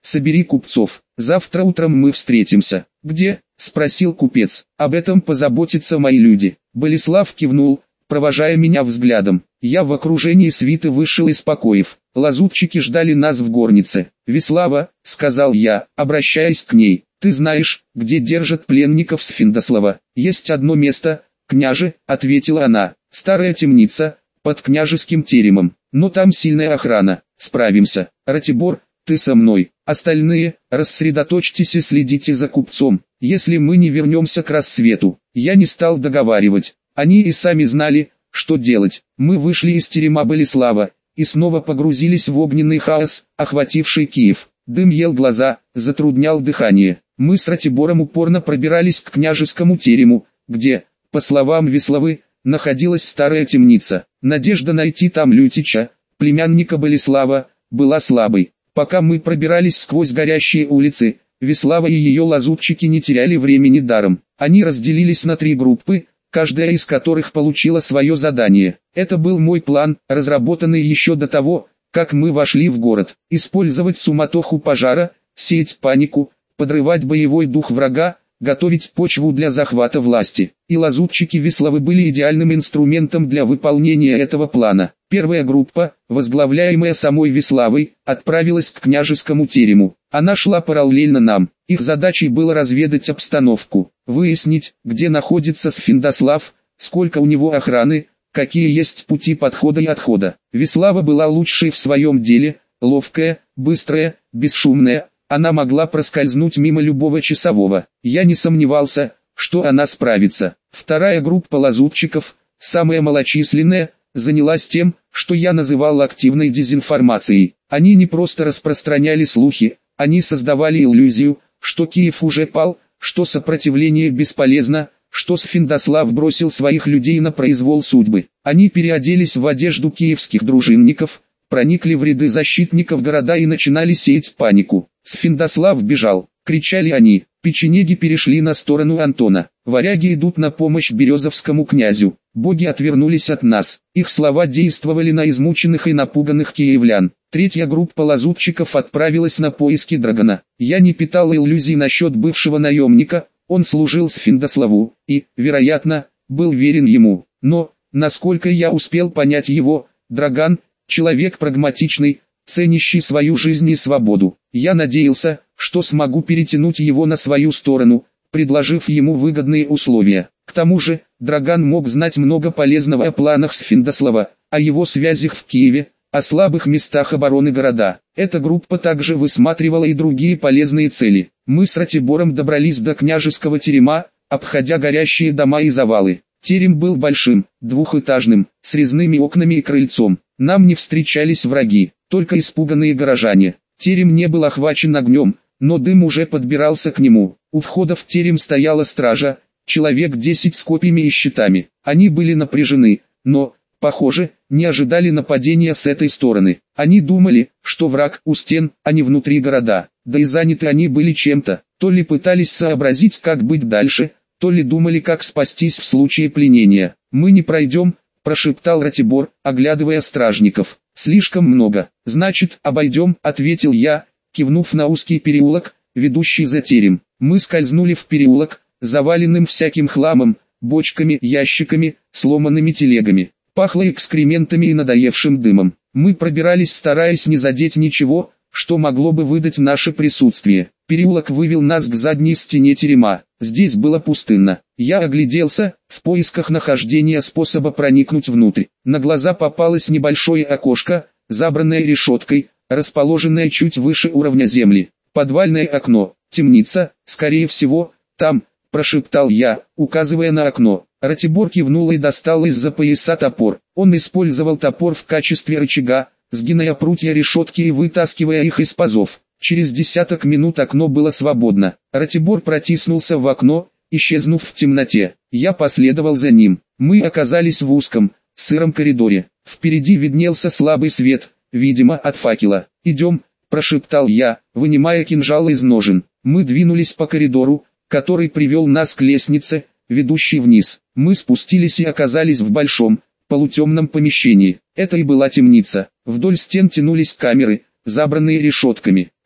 [SPEAKER 1] собери купцов. Завтра утром мы встретимся. Где? Спросил купец. Об этом позаботятся мои люди. Болеслав кивнул, провожая меня взглядом. Я в окружении свиты вышел из покоев. Лазутчики ждали нас в горнице. «Веслава», — сказал я, обращаясь к ней, — «ты знаешь, где держат пленников с Финдослава?» «Есть одно место, княже», — ответила она, — «старая темница, под княжеским теремом, но там сильная охрана, справимся. Ратибор, ты со мной, остальные, рассредоточьтесь и следите за купцом, если мы не вернемся к рассвету». Я не стал договаривать, они и сами знали, что делать. Мы вышли из терема Болеслава и снова погрузились в огненный хаос, охвативший Киев. Дым ел глаза, затруднял дыхание. Мы с Ратибором упорно пробирались к княжескому терему, где, по словам Веславы, находилась старая темница. Надежда найти там Лютича, племянника Болеслава, была слабой. Пока мы пробирались сквозь горящие улицы, Веслава и ее лазутчики не теряли времени даром. Они разделились на 3 группы, каждая из которых получила свое задание. Это был мой план, разработанный еще до того, как мы вошли в город. Использовать суматоху пожара, сеять панику, подрывать боевой дух врага, готовить почву для захвата власти. И лазутчики Веславы были идеальным инструментом для выполнения этого плана. Первая группа, возглавляемая самой Веславой, отправилась к княжескому терему. Она шла параллельно нам. Их задачей было разведать обстановку, выяснить, где находится Сфиндослав, сколько у него охраны, какие есть пути подхода и отхода. Веслава была лучшей в своем деле, ловкая, быстрая, бесшумная. Она могла проскользнуть мимо любого часового. Я не сомневался, что она справится. Вторая группа лазутчиков, самая малочисленная, занялась тем, что я называл активной дезинформацией. Они не просто распространяли слухи, они создавали иллюзию, что Киев уже пал, что сопротивление бесполезно, что Сфиндослав бросил своих людей на произвол судьбы. Они переоделись в одежду киевских дружинников, проникли в ряды защитников города и начинали сеять панику. «Сфиндослав бежал!» — кричали они. Печенеги перешли на сторону Антона. Варяги идут на помощь березовскому князю. Боги отвернулись от нас. Их слова действовали на измученных и напуганных киевлян. Третья группа лазутчиков отправилась на поиски Драгона. Я не питал иллюзий насчет бывшего наемника, он служил Сфиндославу и, вероятно, был верен ему. Но, насколько я успел понять его, Драган — человек прагматичный, ценящий свою жизнь и свободу. Я надеялся, что смогу перетянуть его на свою сторону, предложив ему выгодные условия. К тому же, Драган мог знать много полезного о планах Сфиндослава, о его связях в Киеве, о слабых местах обороны города. Эта группа также высматривала и другие полезные цели. Мы с Ратибором добрались до княжеского терема, обходя горящие дома и завалы. Терем был большим, двухэтажным, с резными окнами и крыльцом. Нам не встречались враги, только испуганные горожане. Терем не был охвачен огнем, но дым уже подбирался к нему. У входа в терем стояла стража, человек 10 с копьями и щитами. Они были напряжены, но, похоже, не ожидали нападения с этой стороны. Они думали, что враг у стен, а не внутри города. Да и заняты они были чем-то. То ли пытались сообразить, как быть дальше, то ли думали, как спастись в случае пленения. «Мы не пройдем», — прошептал Ратибор, оглядывая стражников. «Слишком много». «Значит, обойдем», — ответил я, кивнув на узкий переулок, ведущий за терем. Мы скользнули в переулок, заваленным всяким хламом, бочками, ящиками, сломанными телегами. Пахло экскрементами и надоевшим дымом. Мы пробирались, стараясь не задеть ничего, что могло бы выдать наше присутствие. Переулок вывел нас к задней стене терема. Здесь было пустынно. Я огляделся, в поисках нахождения способа проникнуть внутрь. На глаза попалось небольшое окошко, забранное решеткой, расположенное чуть выше уровня земли. Подвальное окно, темница, скорее всего, там, прошептал я, указывая на окно. Ратибор кивнул и достал из-за пояса топор. Он использовал топор в качестве рычага, сгиная прутья решетки и вытаскивая их из пазов. Через 10 минут окно было свободно. Ратибор протиснулся в окно, исчезнув в темноте. Я последовал за ним. Мы оказались в узком, сыром коридоре. Впереди виднелся слабый свет, видимо, от факела. «Идем», – прошептал я, вынимая кинжал из ножен. Мы двинулись по коридору, который привел нас к лестнице, ведущей вниз. Мы спустились и оказались в большом, полутемном помещении. Это и была темница. Вдоль стен тянулись камеры, забранные решетками.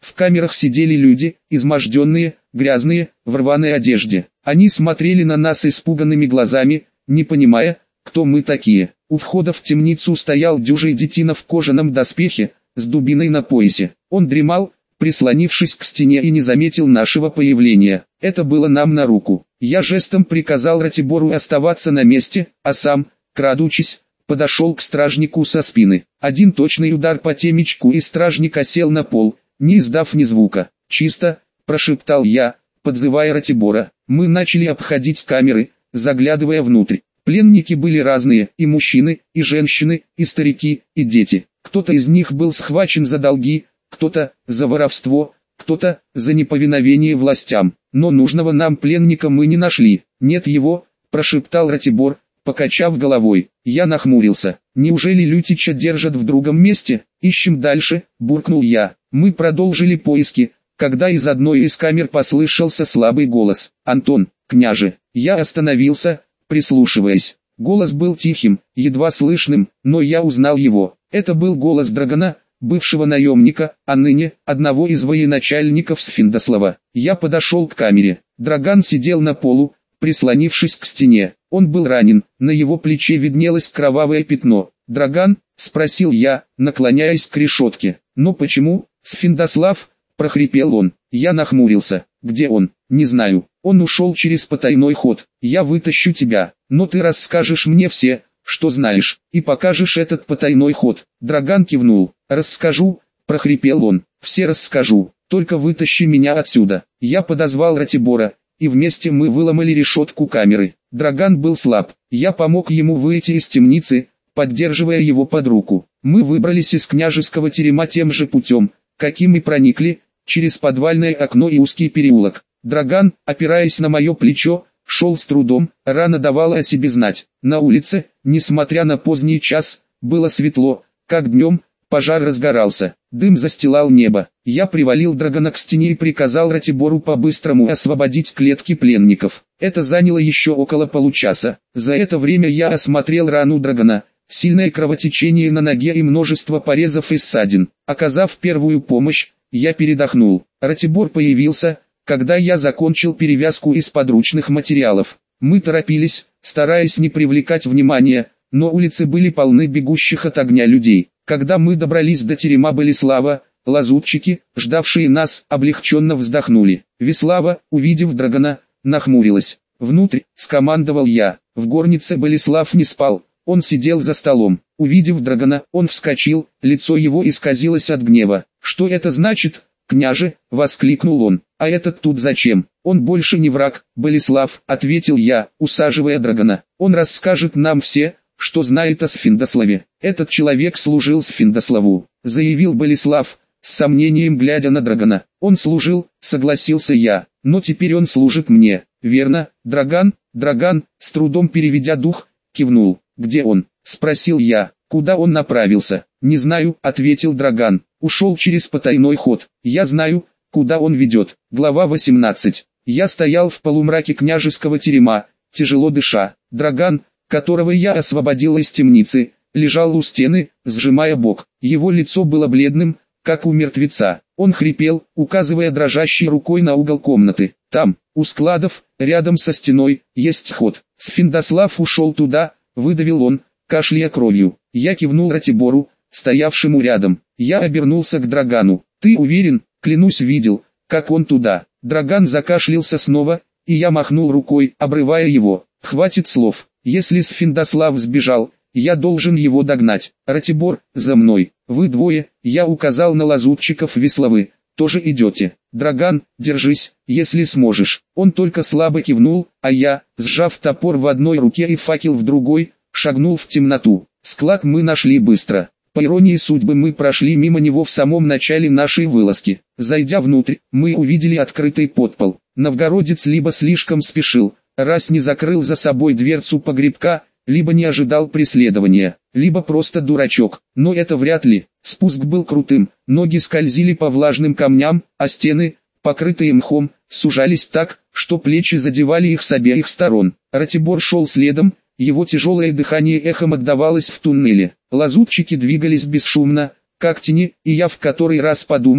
[SPEAKER 1] В камерах сидели люди, изможденные, грязные, в рваной одежде. Они смотрели на нас испуганными глазами, не понимая, кто мы такие. У входа в темницу стоял дюжий детина в кожаном доспехе, с дубиной на поясе. Он дремал, прислонившись к стене, и не заметил нашего появления. Это было нам на руку. Я жестом приказал Ратибору оставаться на месте, а сам, крадучись, подошел к стражнику со спины. Один точный удар по темечку, и стражник осел на пол, не издав ни звука. «Чисто», – прошептал я, подзывая Ратибора. Мы начали обходить камеры, заглядывая внутрь. Пленники были разные, и мужчины, и женщины, и старики, и дети. Кто-то из них был схвачен за долги, кто-то за воровство, кто-то за неповиновение властям. Но нужного нам пленника мы не нашли. «Нет его», – прошептал Ратибор, покачав головой. Я нахмурился. «Неужели Лютича держат в другом месте? Ищем дальше», – буркнул я. Мы продолжили поиски, когда из одной из камер послышался слабый голос. «Антон, княже». Я остановился, прислушиваясь. Голос был тихим, едва слышным, но я узнал его. Это был голос Драгана, бывшего наемника, а ныне одного из военачальников Сфиндослава. Я подошел к камере. Драган сидел на полу, прислонившись к стене. Он был ранен, на его плече виднелось кровавое пятно. «Драган?» – спросил я, наклоняясь к решетке. «Но почему, Сфиндослав?» – прохрипел он. Я нахмурился. «Где он?» «Не знаю. Он ушел через потайной ход. Я вытащу тебя, но ты расскажешь мне все, что знаешь, и покажешь этот потайной ход». Драган кивнул. «Расскажу», – прохрипел он. «Все расскажу, только вытащи меня отсюда». Я подозвал Ратибора, и вместе мы выломали решетку камеры. Драган был слаб. Я помог ему выйти из темницы, поддерживая его под руку. Мы выбрались из княжеского терема тем же путем, каким и проникли, через подвальное окно и узкий переулок. Драган, опираясь на мое плечо, шел с трудом, рана давала о себе знать. На улице, несмотря на поздний час, было светло, как днем, пожар разгорался, дым застилал небо. Я привалил Драгана к стене и приказал Ратибору по-быстрому освободить клетки пленников. Это заняло еще около получаса. За это время я осмотрел рану Драгана. Сильное кровотечение на ноге и множество порезов и ссадин. Оказав первую помощь, я передохнул. Ратибор появился, когда я закончил перевязку из подручных материалов. Мы торопились, стараясь не привлекать внимания, но улицы были полны бегущих от огня людей. Когда мы добрались до терема Болеслава, лазутчики, ждавшие нас, облегченно вздохнули. Веслава, увидев Драгана, нахмурилась. «Внутрь», — скомандовал я. В горнице Болеслав не спал. Он сидел за столом. Увидев Драгана, он вскочил, лицо его исказилось от гнева. «Что это значит, княже?» — воскликнул он. «А этот тут зачем? Он больше не враг, Болеслав», — ответил я, усаживая Драгана. «Он расскажет нам все, что знает о Сфиндославе. Этот человек служил Сфиндославу», — заявил Болеслав, с сомнением глядя на Драгана. «Он служил», — согласился я, — «но теперь он служит мне». «Верно, Драган?» Драган, с трудом переведя дух, кивнул. «Где он?» — спросил я. «Куда он направился?» «Не знаю», — ответил Драган. «Ушел через потайной ход. Я знаю, куда он ведет». Глава 18. Я стоял в полумраке княжеского терема, тяжело дыша. Драган, которого я освободил из темницы, лежал у стены, сжимая бок. Его лицо было бледным, как у мертвеца. Он хрипел, указывая дрожащей рукой на угол комнаты. «Там, у складов, рядом со стеной, есть ход. Сфиндослав ушел туда», — выдавил он, кашляя кровью. Я кивнул Ратибору, стоявшему рядом. Я обернулся к Драгану. «Ты уверен?» «Клянусь, видел, как он туда». Драган закашлялся снова, и я махнул рукой, обрывая его. «Хватит слов. Если Сфиндослав сбежал, я должен его догнать. Ратибор, за мной. Вы двое», — я указал на лазутчиков Веславы, — «тоже идете. Драган, держись, если сможешь». Он только слабо кивнул, а я, сжав топор в одной руке и факел в другой, шагнул в темноту. Склад мы нашли быстро. По иронии судьбы мы прошли мимо него в самом начале нашей вылазки. Зайдя внутрь, мы увидели открытый подпол. Новгородец либо слишком спешил, раз не закрыл за собой дверцу погребка, либо не ожидал преследования, либо просто дурачок. Но это вряд ли. Спуск был крутым, ноги скользили по влажным камням, а стены, покрытые мхом, сужались так, что плечи задевали их с обеих сторон. Ратибор шел следом, его тяжелое дыхание эхом отдавалось в туннеле. Лазутчики двигались бесшумно, как тени, и я в который раз подумал,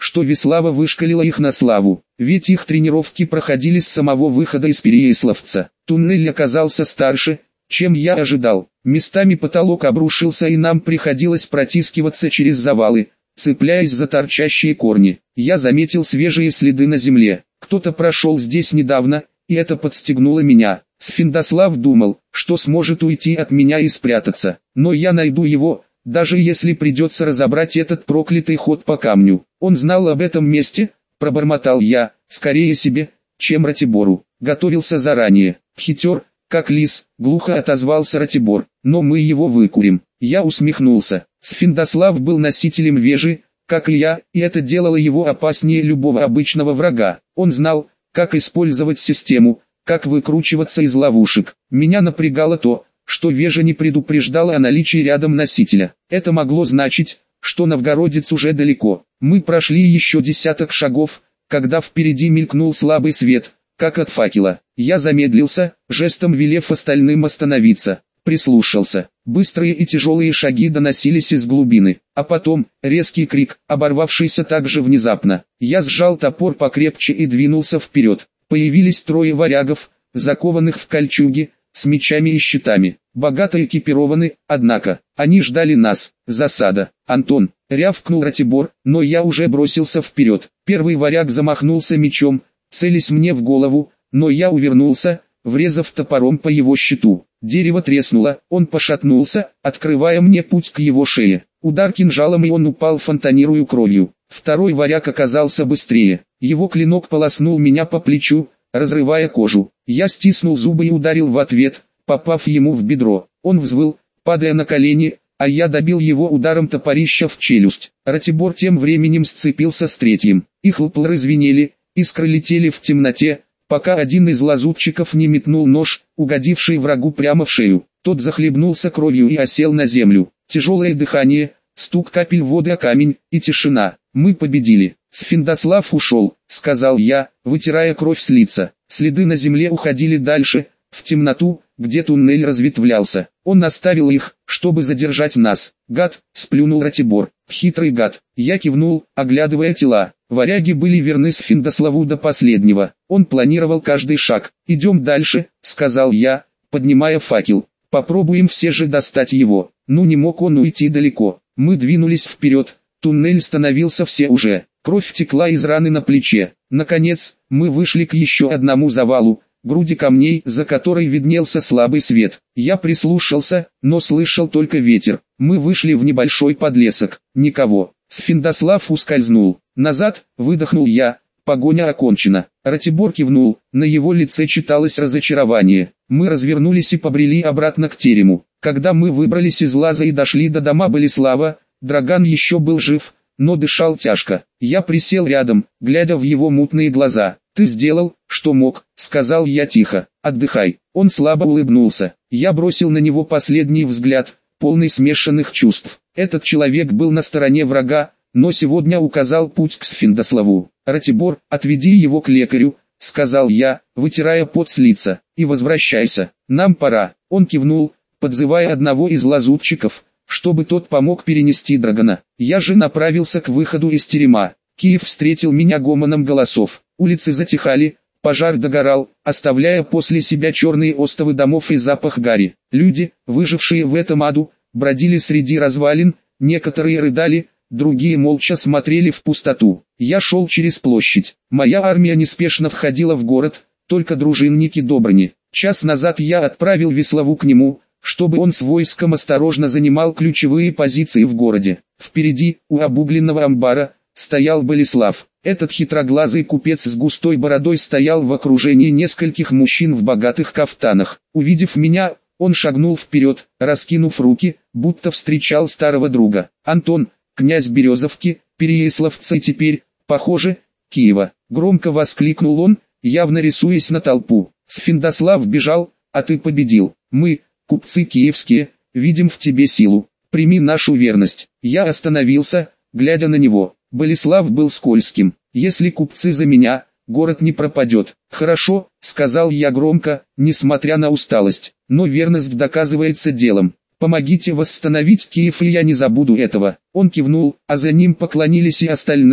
[SPEAKER 1] что Веслава вышкалила их на славу, ведь их тренировки проходили с самого выхода из Переяславца. Туннель оказался старше, чем я ожидал. Местами потолок обрушился и нам приходилось протискиваться через завалы, цепляясь за торчащие корни. Я заметил свежие следы на земле. Кто-то прошел здесь недавно, и это подстегнуло меня. Сфиндослав думал, что сможет уйти от меня и спрятаться, но я найду его, даже если придется разобрать этот проклятый ход по камню. Он знал об этом месте, пробормотал я, скорее себе, чем Ратибору. Готовился заранее. Хитер, как лис, глухо отозвался Ратибор, но мы его выкурим. Я усмехнулся. Сфиндослав был носителем вежи, как и я, и это делало его опаснее любого обычного врага. Он знал, как использовать систему, как выкручиваться из ловушек. Меня напрягало то, что вежа не предупреждала о наличии рядом носителя. Это могло значить, что новгородец уже далеко. Мы прошли еще десяток шагов, когда впереди мелькнул слабый свет, как от факела. Я замедлился, жестом велев остальным остановиться. Прислушался. Быстрые и тяжелые шаги доносились из глубины, а потом резкий крик, оборвавшийся так же внезапно. Я сжал топор покрепче и двинулся вперед. Появились трое варягов, закованных в кольчуги, с мечами и щитами, богато экипированы, однако, они ждали нас. Засада. «Антон!» — рявкнул Ратибор, но я уже бросился вперед. Первый варяг замахнулся мечом, целясь мне в голову, но я увернулся, врезав топором по его щиту. Дерево треснуло, он пошатнулся, открывая мне путь к его шее. Удар кинжалом, и он упал, фонтанируя кровью. Второй варяг оказался быстрее. Его клинок полоснул меня по плечу, разрывая кожу. Я стиснул зубы и ударил в ответ, попав ему в бедро. Он взвыл, падая на колени, а я добил его ударом топорища в челюсть. Ратибор тем временем сцепился с третьим. Их луплы звенели, искры летели в темноте, пока один из лазутчиков не метнул нож, угодивший врагу прямо в шею. Тот захлебнулся кровью и осел на землю. Тяжелое дыхание, стук капель воды о камень и тишина. Мы победили. Сфиндослав ушел, сказал я, вытирая кровь с лица. Следы на земле уходили дальше, в темноту, где туннель разветвлялся. Он оставил их, чтобы задержать нас. Гад, сплюнул Ратибор. Хитрый гад. Я кивнул, оглядывая тела. Варяги были верны Сфиндославу до последнего. Он планировал каждый шаг. «Идем дальше», — сказал я, поднимая факел. «Попробуем все же достать его». Ну, не мог он уйти далеко. Мы двинулись вперед. Туннель становился все уже. Кровь текла из раны на плече. Наконец, мы вышли к еще одному завалу, груди камней, за которой виднелся слабый свет. Я прислушался, но слышал только ветер. Мы вышли в небольшой подлесок. Никого. Сфиндослав ускользнул. «Назад», — выдохнул я. «Погоня окончена». Ратибор кивнул, на его лице читалось разочарование. Мы развернулись и побрели обратно к терему. Когда мы выбрались из лаза и дошли до дома Болеслава, Драган еще был жив, но дышал тяжко. Я присел рядом, глядя в его мутные глаза. «Ты сделал, что мог», — сказал я тихо. «Отдыхай». Он слабо улыбнулся. Я бросил на него последний взгляд, полный смешанных чувств. Этот человек был на стороне врага, но сегодня указал путь к Сфиндославу. «Ратибор, отведи его к лекарю», — сказал я, вытирая пот с лица, — «и возвращайся. Нам пора». Он кивнул, подзывая одного из лазутчиков, чтобы тот помог перенести Драгана. Я же направился к выходу из терема. Киев встретил меня гомоном голосов. Улицы затихали, пожар догорал, оставляя после себя черные остовы домов и запах гари. Люди, выжившие в этом аду, бродили среди развалин, некоторые рыдали, другие молча смотрели в пустоту. Я шел через площадь. Моя армия неспешно входила в город, только дружинники Добрыни. Час назад я отправил Веславу к нему, чтобы он с войском осторожно занимал ключевые позиции в городе. Впереди, у обугленного амбара, стоял Болеслав. Этот хитроглазый купец с густой бородой стоял в окружении нескольких мужчин в богатых кафтанах. Увидев меня, он шагнул вперед, раскинув руки, будто встречал старого друга. «Антон, князь Березовки, Переяславца и теперь, похоже, Киева», — громко воскликнул он, явно рисуясь на толпу. «Сфиндослав бежал, а ты победил. Мы, купцы киевские, видим в тебе силу. Прими нашу верность». Я остановился, глядя на него. Болеслав был скользким. «Если купцы за меня, город не пропадет». «Хорошо», — сказал я громко, несмотря на усталость, «но верность доказывается делом. Помогите восстановить Киев, и я не забуду этого». Он кивнул, а за ним поклонились и остальные,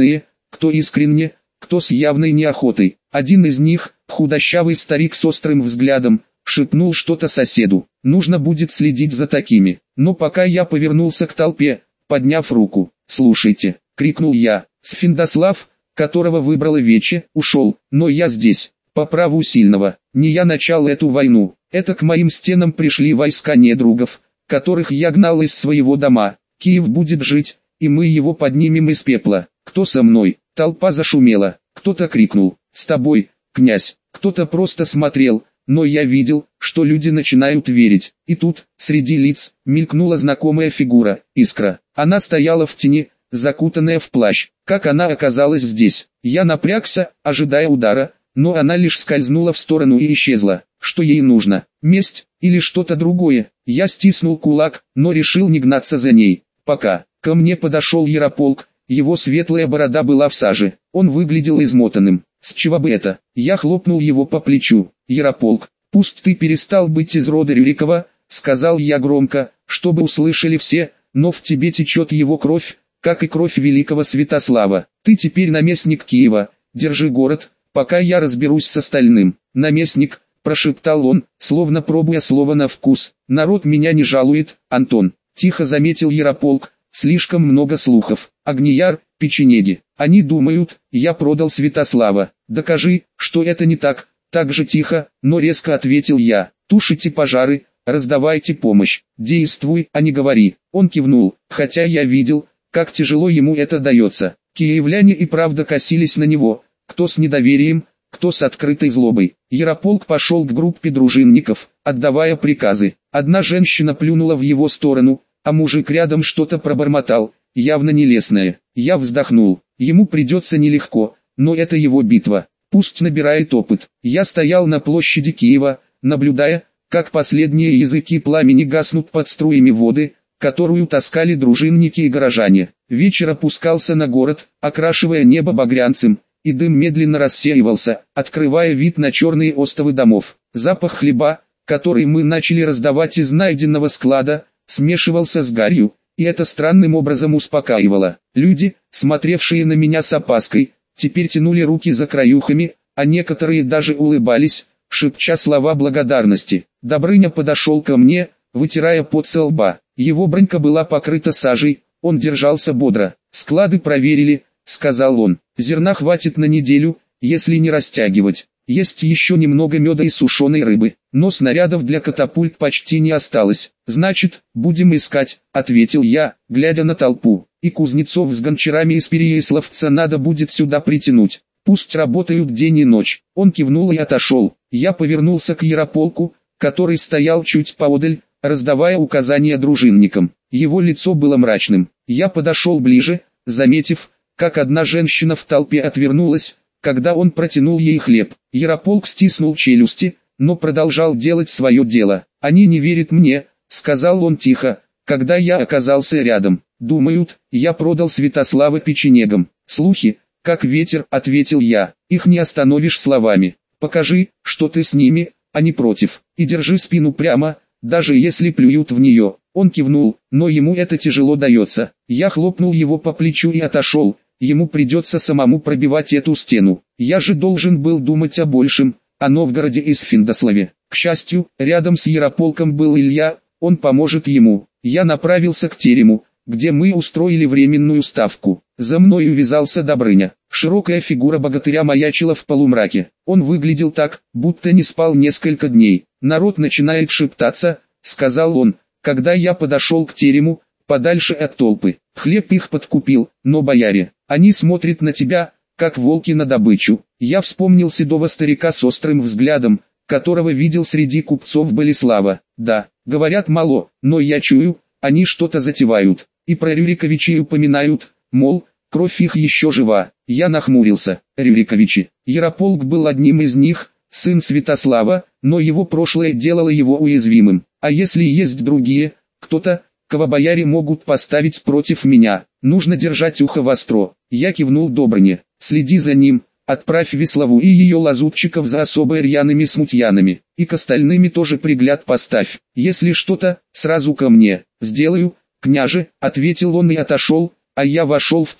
[SPEAKER 1] кто искренне, кто с явной неохотой. Один из них, худощавый старик с острым взглядом, шепнул что-то соседу. Нужно будет следить за такими. Но пока я повернулся к толпе, подняв руку. «Слушайте!» — крикнул я. Сфиндослав, которого выбрало Вече, ушел, но я здесь, по праву сильного. Не я начал эту войну. Это к моим стенам пришли войска недругов, которых я гнал из своего дома. Киев будет жить, и мы его поднимем из пепла. Кто со мной? Толпа зашумела. Кто-то крикнул: «С тобой, князь!» Кто-то просто смотрел, но я видел, что люди начинают верить. И тут, среди лиц, мелькнула знакомая фигура, Искра. Она стояла в тени, закутанная в плащ. Как она оказалась здесь? Я напрягся, ожидая удара, но она лишь скользнула в сторону и исчезла. Что ей нужно? Месть или что-то другое? Я стиснул кулак, но решил не гнаться за ней. Пока. Ко мне подошел Ярополк, его светлая борода была в саже. Он выглядел измотанным. С чего бы это? Я хлопнул его по плечу. «Ярополк, пусть ты перестал быть из рода Рюрикова», — сказал я громко, чтобы услышали все, «но в тебе течет его кровь, как и кровь великого Святослава. Ты теперь наместник Киева, держи город, пока я разберусь с остальным». «Наместник», — прошептал он, словно пробуя слово на вкус. «Народ меня не жалует, Антон», — тихо заметил Ярополк. «Слишком много слухов. Огнияр, печенеги. Они думают, я продал Святослава. Докажи, что это не так». Так же тихо, но резко ответил я. «Тушите пожары, раздавайте помощь. Действуй, а не говори». Он кивнул, хотя я видел, как тяжело ему это дается. Киевляне и правда косились на него, кто с недоверием, кто с открытой злобой. Ярополк пошел к группе дружинников, отдавая приказы. Одна женщина плюнула в его сторону, а мужик рядом что-то пробормотал, явно нелестное. Я вздохнул. Ему придется нелегко, но это его битва. Пусть набирает опыт. Я стоял на площади Киева, наблюдая, как последние языки пламени гаснут под струями воды, которую таскали дружинники и горожане. Вечер опускался на город, окрашивая небо багрянцем, и дым медленно рассеивался, открывая вид на черные остовы домов. Запах хлеба, который мы начали раздавать из найденного склада, смешивался с гарью, и это странным образом успокаивало. Люди, смотревшие на меня с опаской, теперь тянули руки за краюхами, а некоторые даже улыбались, шепча слова благодарности. Добрыня подошел ко мне, вытирая пот со лба. Его бронька была покрыта сажей, он держался бодро. «Склады проверили», — сказал он. «Зерна хватит на неделю, если не растягивать. Есть еще немного меда и сушеной рыбы, но снарядов для катапульт почти не осталось. Значит, будем искать», — ответил я, глядя на толпу. «И кузнецов с гончарами из Переяславца надо будет сюда притянуть. Пусть работают день и ночь». Он кивнул и отошел. Я повернулся к Ярополку, который стоял чуть поодаль, раздавая указания дружинникам. Его лицо было мрачным. Я подошел ближе, заметив, как одна женщина в толпе отвернулась, когда он протянул ей хлеб. Ярополк стиснул челюсти, но продолжал делать свое дело. «Они не верят мне», — сказал он тихо, когда я оказался рядом. «Думают, я продал Святослава печенегам». «Слухи, как ветер», — ответил я. «Их не остановишь словами. Покажи, что ты с ними, а не против. И держи спину прямо, даже если плюют в нее». Он кивнул, но ему это тяжело дается. Я хлопнул его по плечу и отошел. Ему придется самому пробивать эту стену. Я же должен был думать о большем, о Новгороде и Сфиндославе. К счастью, рядом с Ярополком был Илья, он поможет ему. Я направился к терему, где мы устроили временную ставку. За мной увязался Добрыня. Широкая фигура богатыря маячила в полумраке. Он выглядел так, будто не спал несколько дней. «Народ начинает шептаться», — сказал он, когда я подошел к терему, подальше от толпы. «Хлеб их подкупил, но бояре, они смотрят на тебя, как волки на добычу». Я вспомнил седого старика с острым взглядом, которого видел среди купцов Болеслава. Да, говорят мало, но я чую, они что-то затевают. И про Рюриковичей упоминают, мол, кровь их еще жива. Я нахмурился. Рюриковичи. Ярополк был одним из них, сын Святослава, но его прошлое делало его уязвимым. А если есть другие, кто-то, кого бояре могут поставить против меня, нужно держать ухо востро. Я кивнул Добрыне. «Следи за ним, отправь Веслову и ее лазутчиков за особо рьяными смутьянами, и к остальным тоже пригляд поставь. Если что-то, сразу ко мне». «Сделаю, княже», — ответил он и отошел, а я вошел в терем.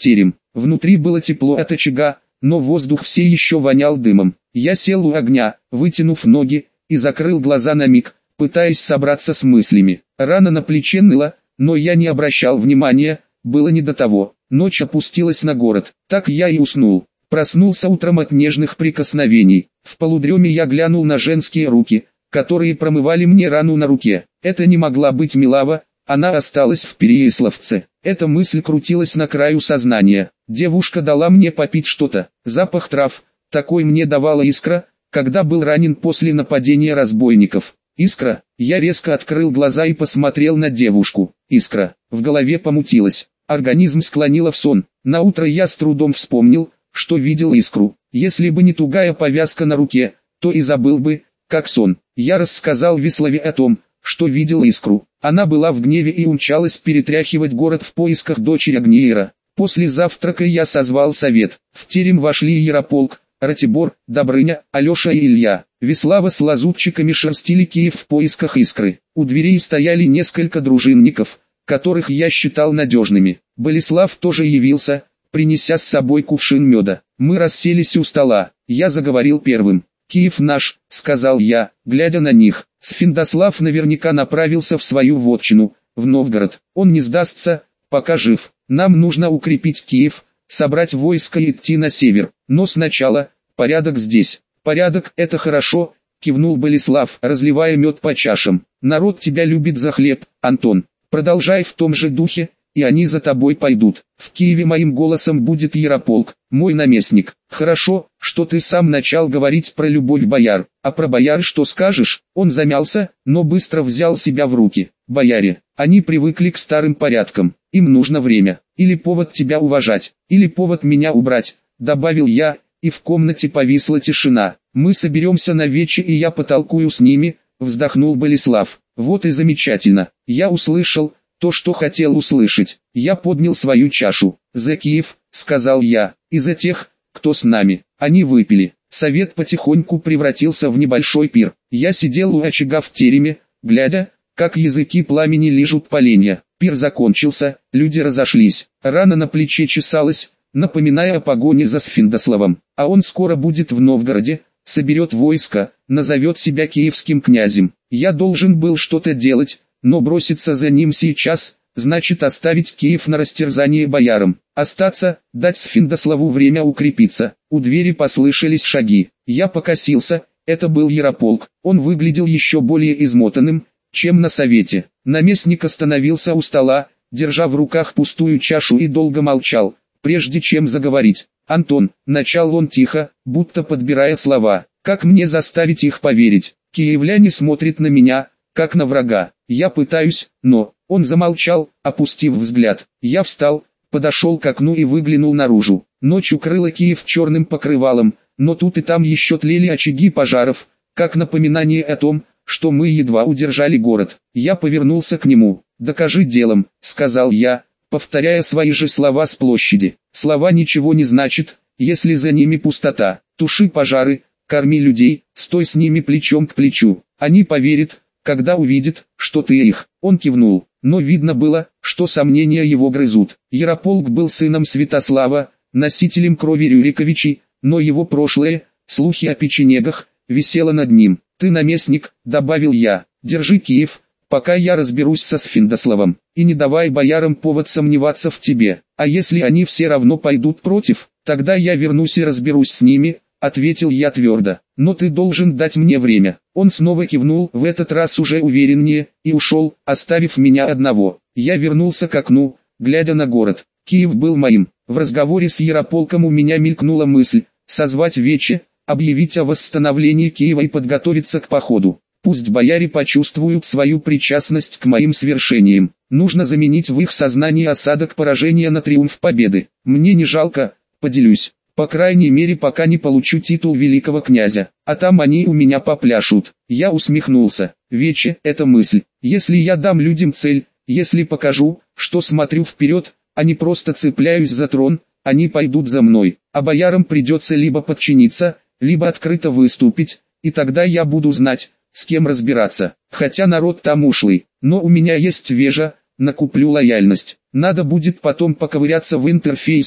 [SPEAKER 1] Внутри было тепло от очага, но воздух все еще вонял дымом. Я сел у огня, вытянув ноги, и закрыл глаза на миг, пытаясь собраться с мыслями. Рана на плече ныла, но я не обращал внимания, было не до того. Ночь опустилась на город, так я и уснул. Проснулся утром от нежных прикосновений. В полудреме я глянул на женские руки, которые промывали мне рану на руке. Это не могла быть Милава, она осталась в Переяславце. Эта мысль крутилась на краю сознания. Девушка дала мне попить что-то. Запах трав, такой мне давала Искра, когда был ранен после нападения разбойников. Искра, я резко открыл глаза и посмотрел на девушку. Искра, в голове помутилось. Организм склонило в сон. Наутро я с трудом вспомнил, что видел Искру. Если бы не тугая повязка на руке, то и забыл бы, как сон. Я рассказал Веслове о том, что видел Искру. Она была в гневе и умчалась перетряхивать город в поисках дочери Агниера. После завтрака я созвал совет. В терем вошли Ярополк, Ратибор, Добрыня, Алеша и Илья. Веслава с лазутчиками шерстили Киев в поисках Искры. У дверей стояли несколько дружинников, которых я считал надежными. Болеслав тоже явился, принеся с собой кувшин меда. Мы расселись у стола. Я заговорил первым. «Киев наш», — сказал я, глядя на них. Сфиндослав наверняка направился в свою вотчину, в Новгород. Он не сдастся, пока жив. Нам нужно укрепить Киев, собрать войско и идти на север. Но сначала, порядок здесь. «Порядок — это хорошо», — кивнул Болеслав, разливая мед по чашам. «Народ тебя любит за хлеб, Антон. Продолжай в том же духе, и они за тобой пойдут. В Киеве моим голосом будет Ярополк, мой наместник. Хорошо, что ты сам начал говорить про любовь бояр. А про бояр что скажешь?» Он замялся, но быстро взял себя в руки. «Бояре, они привыкли к старым порядкам. Им нужно время. Или повод тебя уважать, или повод меня убрать», добавил я, и в комнате повисла тишина. «Мы соберемся на вече и я потолкую с ними», вздохнул Болеслав. «Вот и замечательно. Я услышал то, что хотел услышать. Я поднял свою чашу. «За Киев», — сказал я, — «и за тех, кто с нами». Они выпили. Совет потихоньку превратился в небольшой пир. Я сидел у очага в тереме, глядя, как языки пламени лижут поленья. Пир закончился, люди разошлись. Рана на плече чесалась, напоминая о погоне за Сфиндославом. А он скоро будет в Новгороде, соберет войско, назовет себя киевским князем. Я должен был что-то делать, но броситься за ним сейчас, значит оставить Киев на растерзание боярам. Остаться, дать Сфиндославу время укрепиться. У двери послышались шаги. Я покосился, это был Ярополк. Он выглядел еще более измотанным, чем на совете. Наместник остановился у стола, держа в руках пустую чашу и долго молчал, прежде чем заговорить. «Антон», — начал он тихо, будто подбирая слова, — «как мне заставить их поверить? Киевляне смотрят на меня, как на врага. Я пытаюсь, но...» Он замолчал, опустив взгляд. Я встал, подошел к окну и выглянул наружу. Ночь укрыла Киев черным покрывалом, но тут и там еще тлели очаги пожаров, как напоминание о том, что мы едва удержали город. Я повернулся к нему. «Докажи делом», — сказал я, повторяя свои же слова с площади. «Слова ничего не значат, если за ними пустота. Туши пожары, корми людей, стой с ними плечом к плечу. Они поверят, когда увидят, что ты их». Он кивнул, но видно было, что сомнения его грызут. Ярополк был сыном Святослава, носителем крови Рюриковичей, но его прошлое, слухи о печенегах, висело над ним. «Ты наместник», — добавил я, — «держи Киев, пока я разберусь со Сфиндославом, и не давай боярам повод сомневаться в тебе. А если они все равно пойдут против, тогда я вернусь и разберусь с ними», — ответил я твердо. «Но ты должен дать мне время». Он снова кивнул, в этот раз уже увереннее, и ушел, оставив меня одного. Я вернулся к окну, глядя на город. Киев был моим. В разговоре с Ярополком у меня мелькнула мысль созвать вече, объявить о восстановлении Киева и подготовиться к походу. Пусть бояре почувствуют свою причастность к моим свершениям. Нужно заменить в их сознании осадок поражения на триумф победы. Мне не жалко, поделюсь. По крайней мере, пока не получу титул великого князя, а там они у меня попляшут. Я усмехнулся. Вече — это мысль. Если я дам людям цель, если покажу, что смотрю вперед, а не просто цепляюсь за трон, они пойдут за мной. А боярам придется либо подчиниться, либо открыто выступить, и тогда я буду знать, с кем разбираться. Хотя народ там ушлый, но у меня есть вежа, накуплю лояльность. Надо будет потом поковыряться в интерфейсе,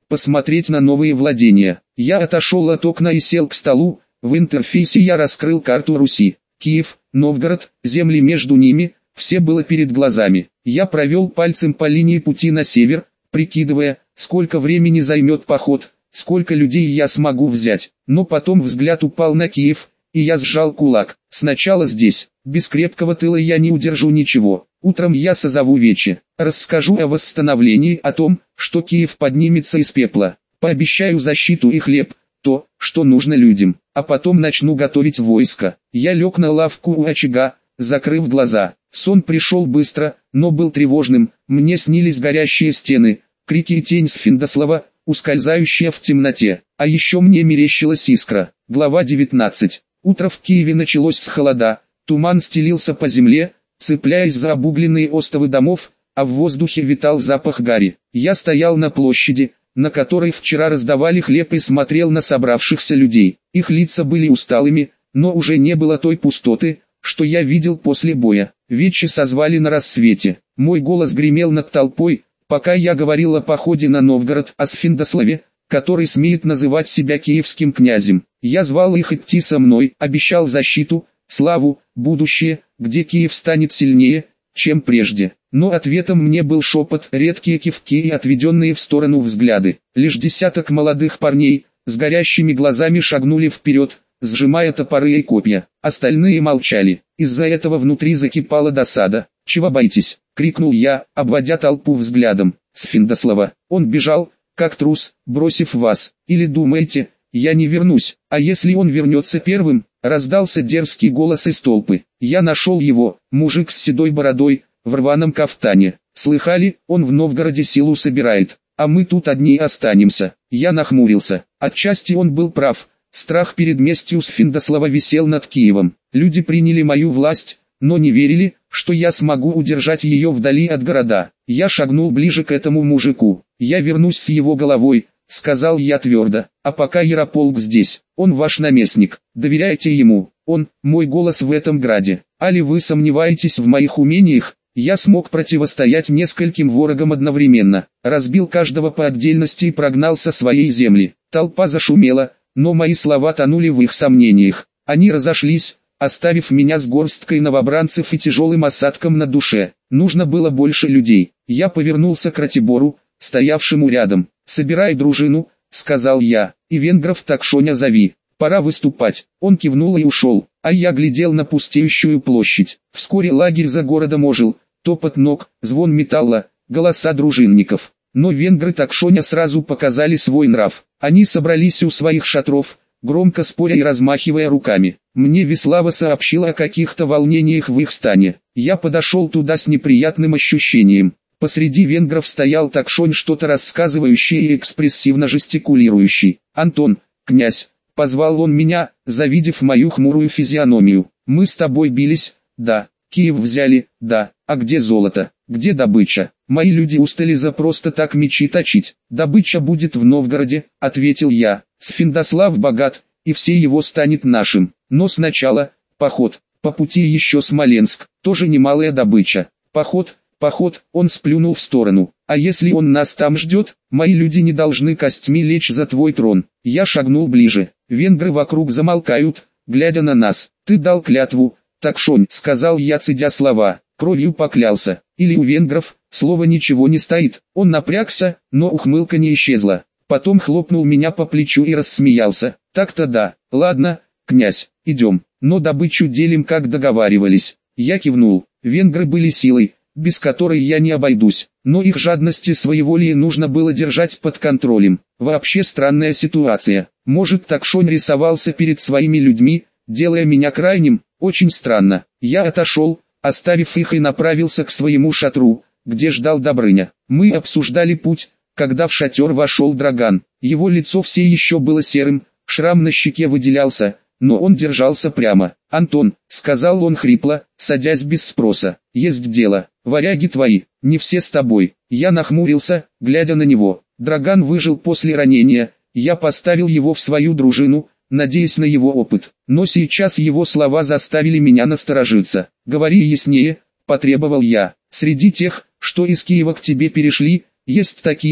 [SPEAKER 1] посмотреть на новые владения. Я отошел от окна и сел к столу, в интерфейсе я раскрыл карту Руси. Киев, Новгород, земли между ними, все было перед глазами. Я провел пальцем по линии пути на север, прикидывая, сколько времени займет поход, сколько людей я смогу взять. Но потом взгляд упал на Киев, и я сжал кулак. Сначала здесь, без крепкого тыла я не удержу ничего. Утром я созову Вече, расскажу о восстановлении, о том, что Киев поднимется из пепла. Пообещаю защиту и хлеб, то, что нужно людям, а потом начну готовить войско. Я лег на лавку у очага, закрыв глаза. Сон пришел быстро, но был тревожным. Мне снились горящие стены, крики и тень Сфиндослава, ускользающая в темноте. А еще мне мерещилась искра. Глава 19. Утро в Киеве началось с холода. Туман стелился по земле, цепляясь за обугленные остовы домов, а в воздухе витал запах гари. Я стоял на площади, на которой вчера раздавали хлеб, и смотрел на собравшихся людей. Их лица были усталыми, но уже не было той пустоты, что я видел после боя. Вече созвали на рассвете. Мой голос гремел над толпой, пока я говорил о походе на Новгород, о Сфиндославе, который смеет называть себя киевским князем. Я звал их идти со мной, обещал защиту, славу, будущее, где Киев станет сильнее, чем прежде. Но ответом мне был шепот, редкие кивки и отведенные в сторону взгляды. Лишь десяток молодых парней, с горящими глазами, шагнули вперед, сжимая топоры и копья. Остальные молчали. Из-за этого внутри закипала досада. «Чего боитесь?» — крикнул я, обводя толпу взглядом. «Сфиндослава. Он бежал, как трус, бросив вас. Или думаете, я не вернусь? А если он вернется первым?» — раздался дерзкий голос из толпы. Я нашел его, мужик с седой бородой, в рваном кафтане. «Слыхали, он в Новгороде силу собирает, а мы тут одни останемся». Я нахмурился. Отчасти он был прав. Страх перед местью Сфиндослава висел над Киевом. Люди приняли мою власть, но не верили, что я смогу удержать ее вдали от города. Я шагнул ближе к этому мужику. «Я вернусь с его головой», — сказал я твердо. «А пока Ярополк здесь, он ваш наместник, доверяйте ему, он, мой голос в этом граде. Али вы сомневаетесь в моих умениях?» Я смог противостоять нескольким ворогам одновременно, разбил каждого по отдельности и прогнал со своей земли. Толпа зашумела, но мои слова тонули в их сомнениях. Они разошлись, оставив меня с горсткой новобранцев и тяжелым осадком на душе. Нужно было больше людей. Я повернулся к Ратибору, стоявшему рядом. «Собирай дружину», — сказал я, — «и венгров Такшоня зови. Пора выступать». Он кивнул и ушел, а я глядел на пустеющую площадь. Вскоре лагерь за городом ожил, топот ног, звон металла, голоса дружинников. Но венгры Такшоня сразу показали свой нрав. Они собрались у своих шатров, громко споря и размахивая руками. Мне Веслава сообщила о каких-то волнениях в их стане. Я подошел туда с неприятным ощущением. Посреди венгров стоял Такшонь, что-то рассказывающий и экспрессивно жестикулирующий. «Антон, князь», — позвал он меня, завидев мою хмурую физиономию. «Мы с тобой бились, да, Киев взяли, да, а где золото, где добыча? Мои люди устали за просто так мечи точить. Добыча будет в Новгороде», — ответил я. «Сфиндослав богат, и все его станет нашим. Но сначала, поход, по пути еще Смоленск, тоже немалая добыча. Поход». Он сплюнул в сторону. «А если он нас там ждет, мои люди не должны костьми лечь за твой трон». Я шагнул ближе. Венгры вокруг замолкают, глядя на нас. «Ты дал клятву, Такшонь», — сказал я, цедя слова. «Кровью поклялся. Или у венгров слово ничего не стоит». Он напрягся, но ухмылка не исчезла. Потом хлопнул меня по плечу и рассмеялся. «Так-то да. Ладно, князь, идем. Но добычу делим, как договаривались». Я кивнул. Венгры были силой, без которой я не обойдусь, но их жадности своеволие нужно было держать под контролем. Вообще странная ситуация. Может, Такшонь рисовался перед своими людьми, делая меня крайним? Очень странно. Я отошел, оставив их, и направился к своему шатру, где ждал Добрыня. Мы обсуждали путь, когда в шатер вошел Драган. Его лицо все еще было серым, шрам на щеке выделялся, но он держался прямо. «Антон», — сказал он хрипло, садясь без спроса, — «есть дело. Варяги твои, не все с тобой». Я нахмурился, глядя на него. Драган выжил после ранения, я поставил его в свою дружину, надеясь на его опыт. Но сейчас его слова заставили меня насторожиться. «Говори яснее», — потребовал я. «Среди тех, что из Киева к тебе перешли, есть такие,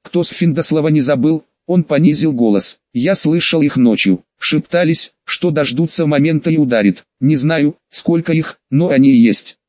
[SPEAKER 1] Кто с Финдослава не забыл, он понизил голос. Я слышал их ночью. Шептались, что дождутся момента и ударит. Не знаю, сколько их, но они есть.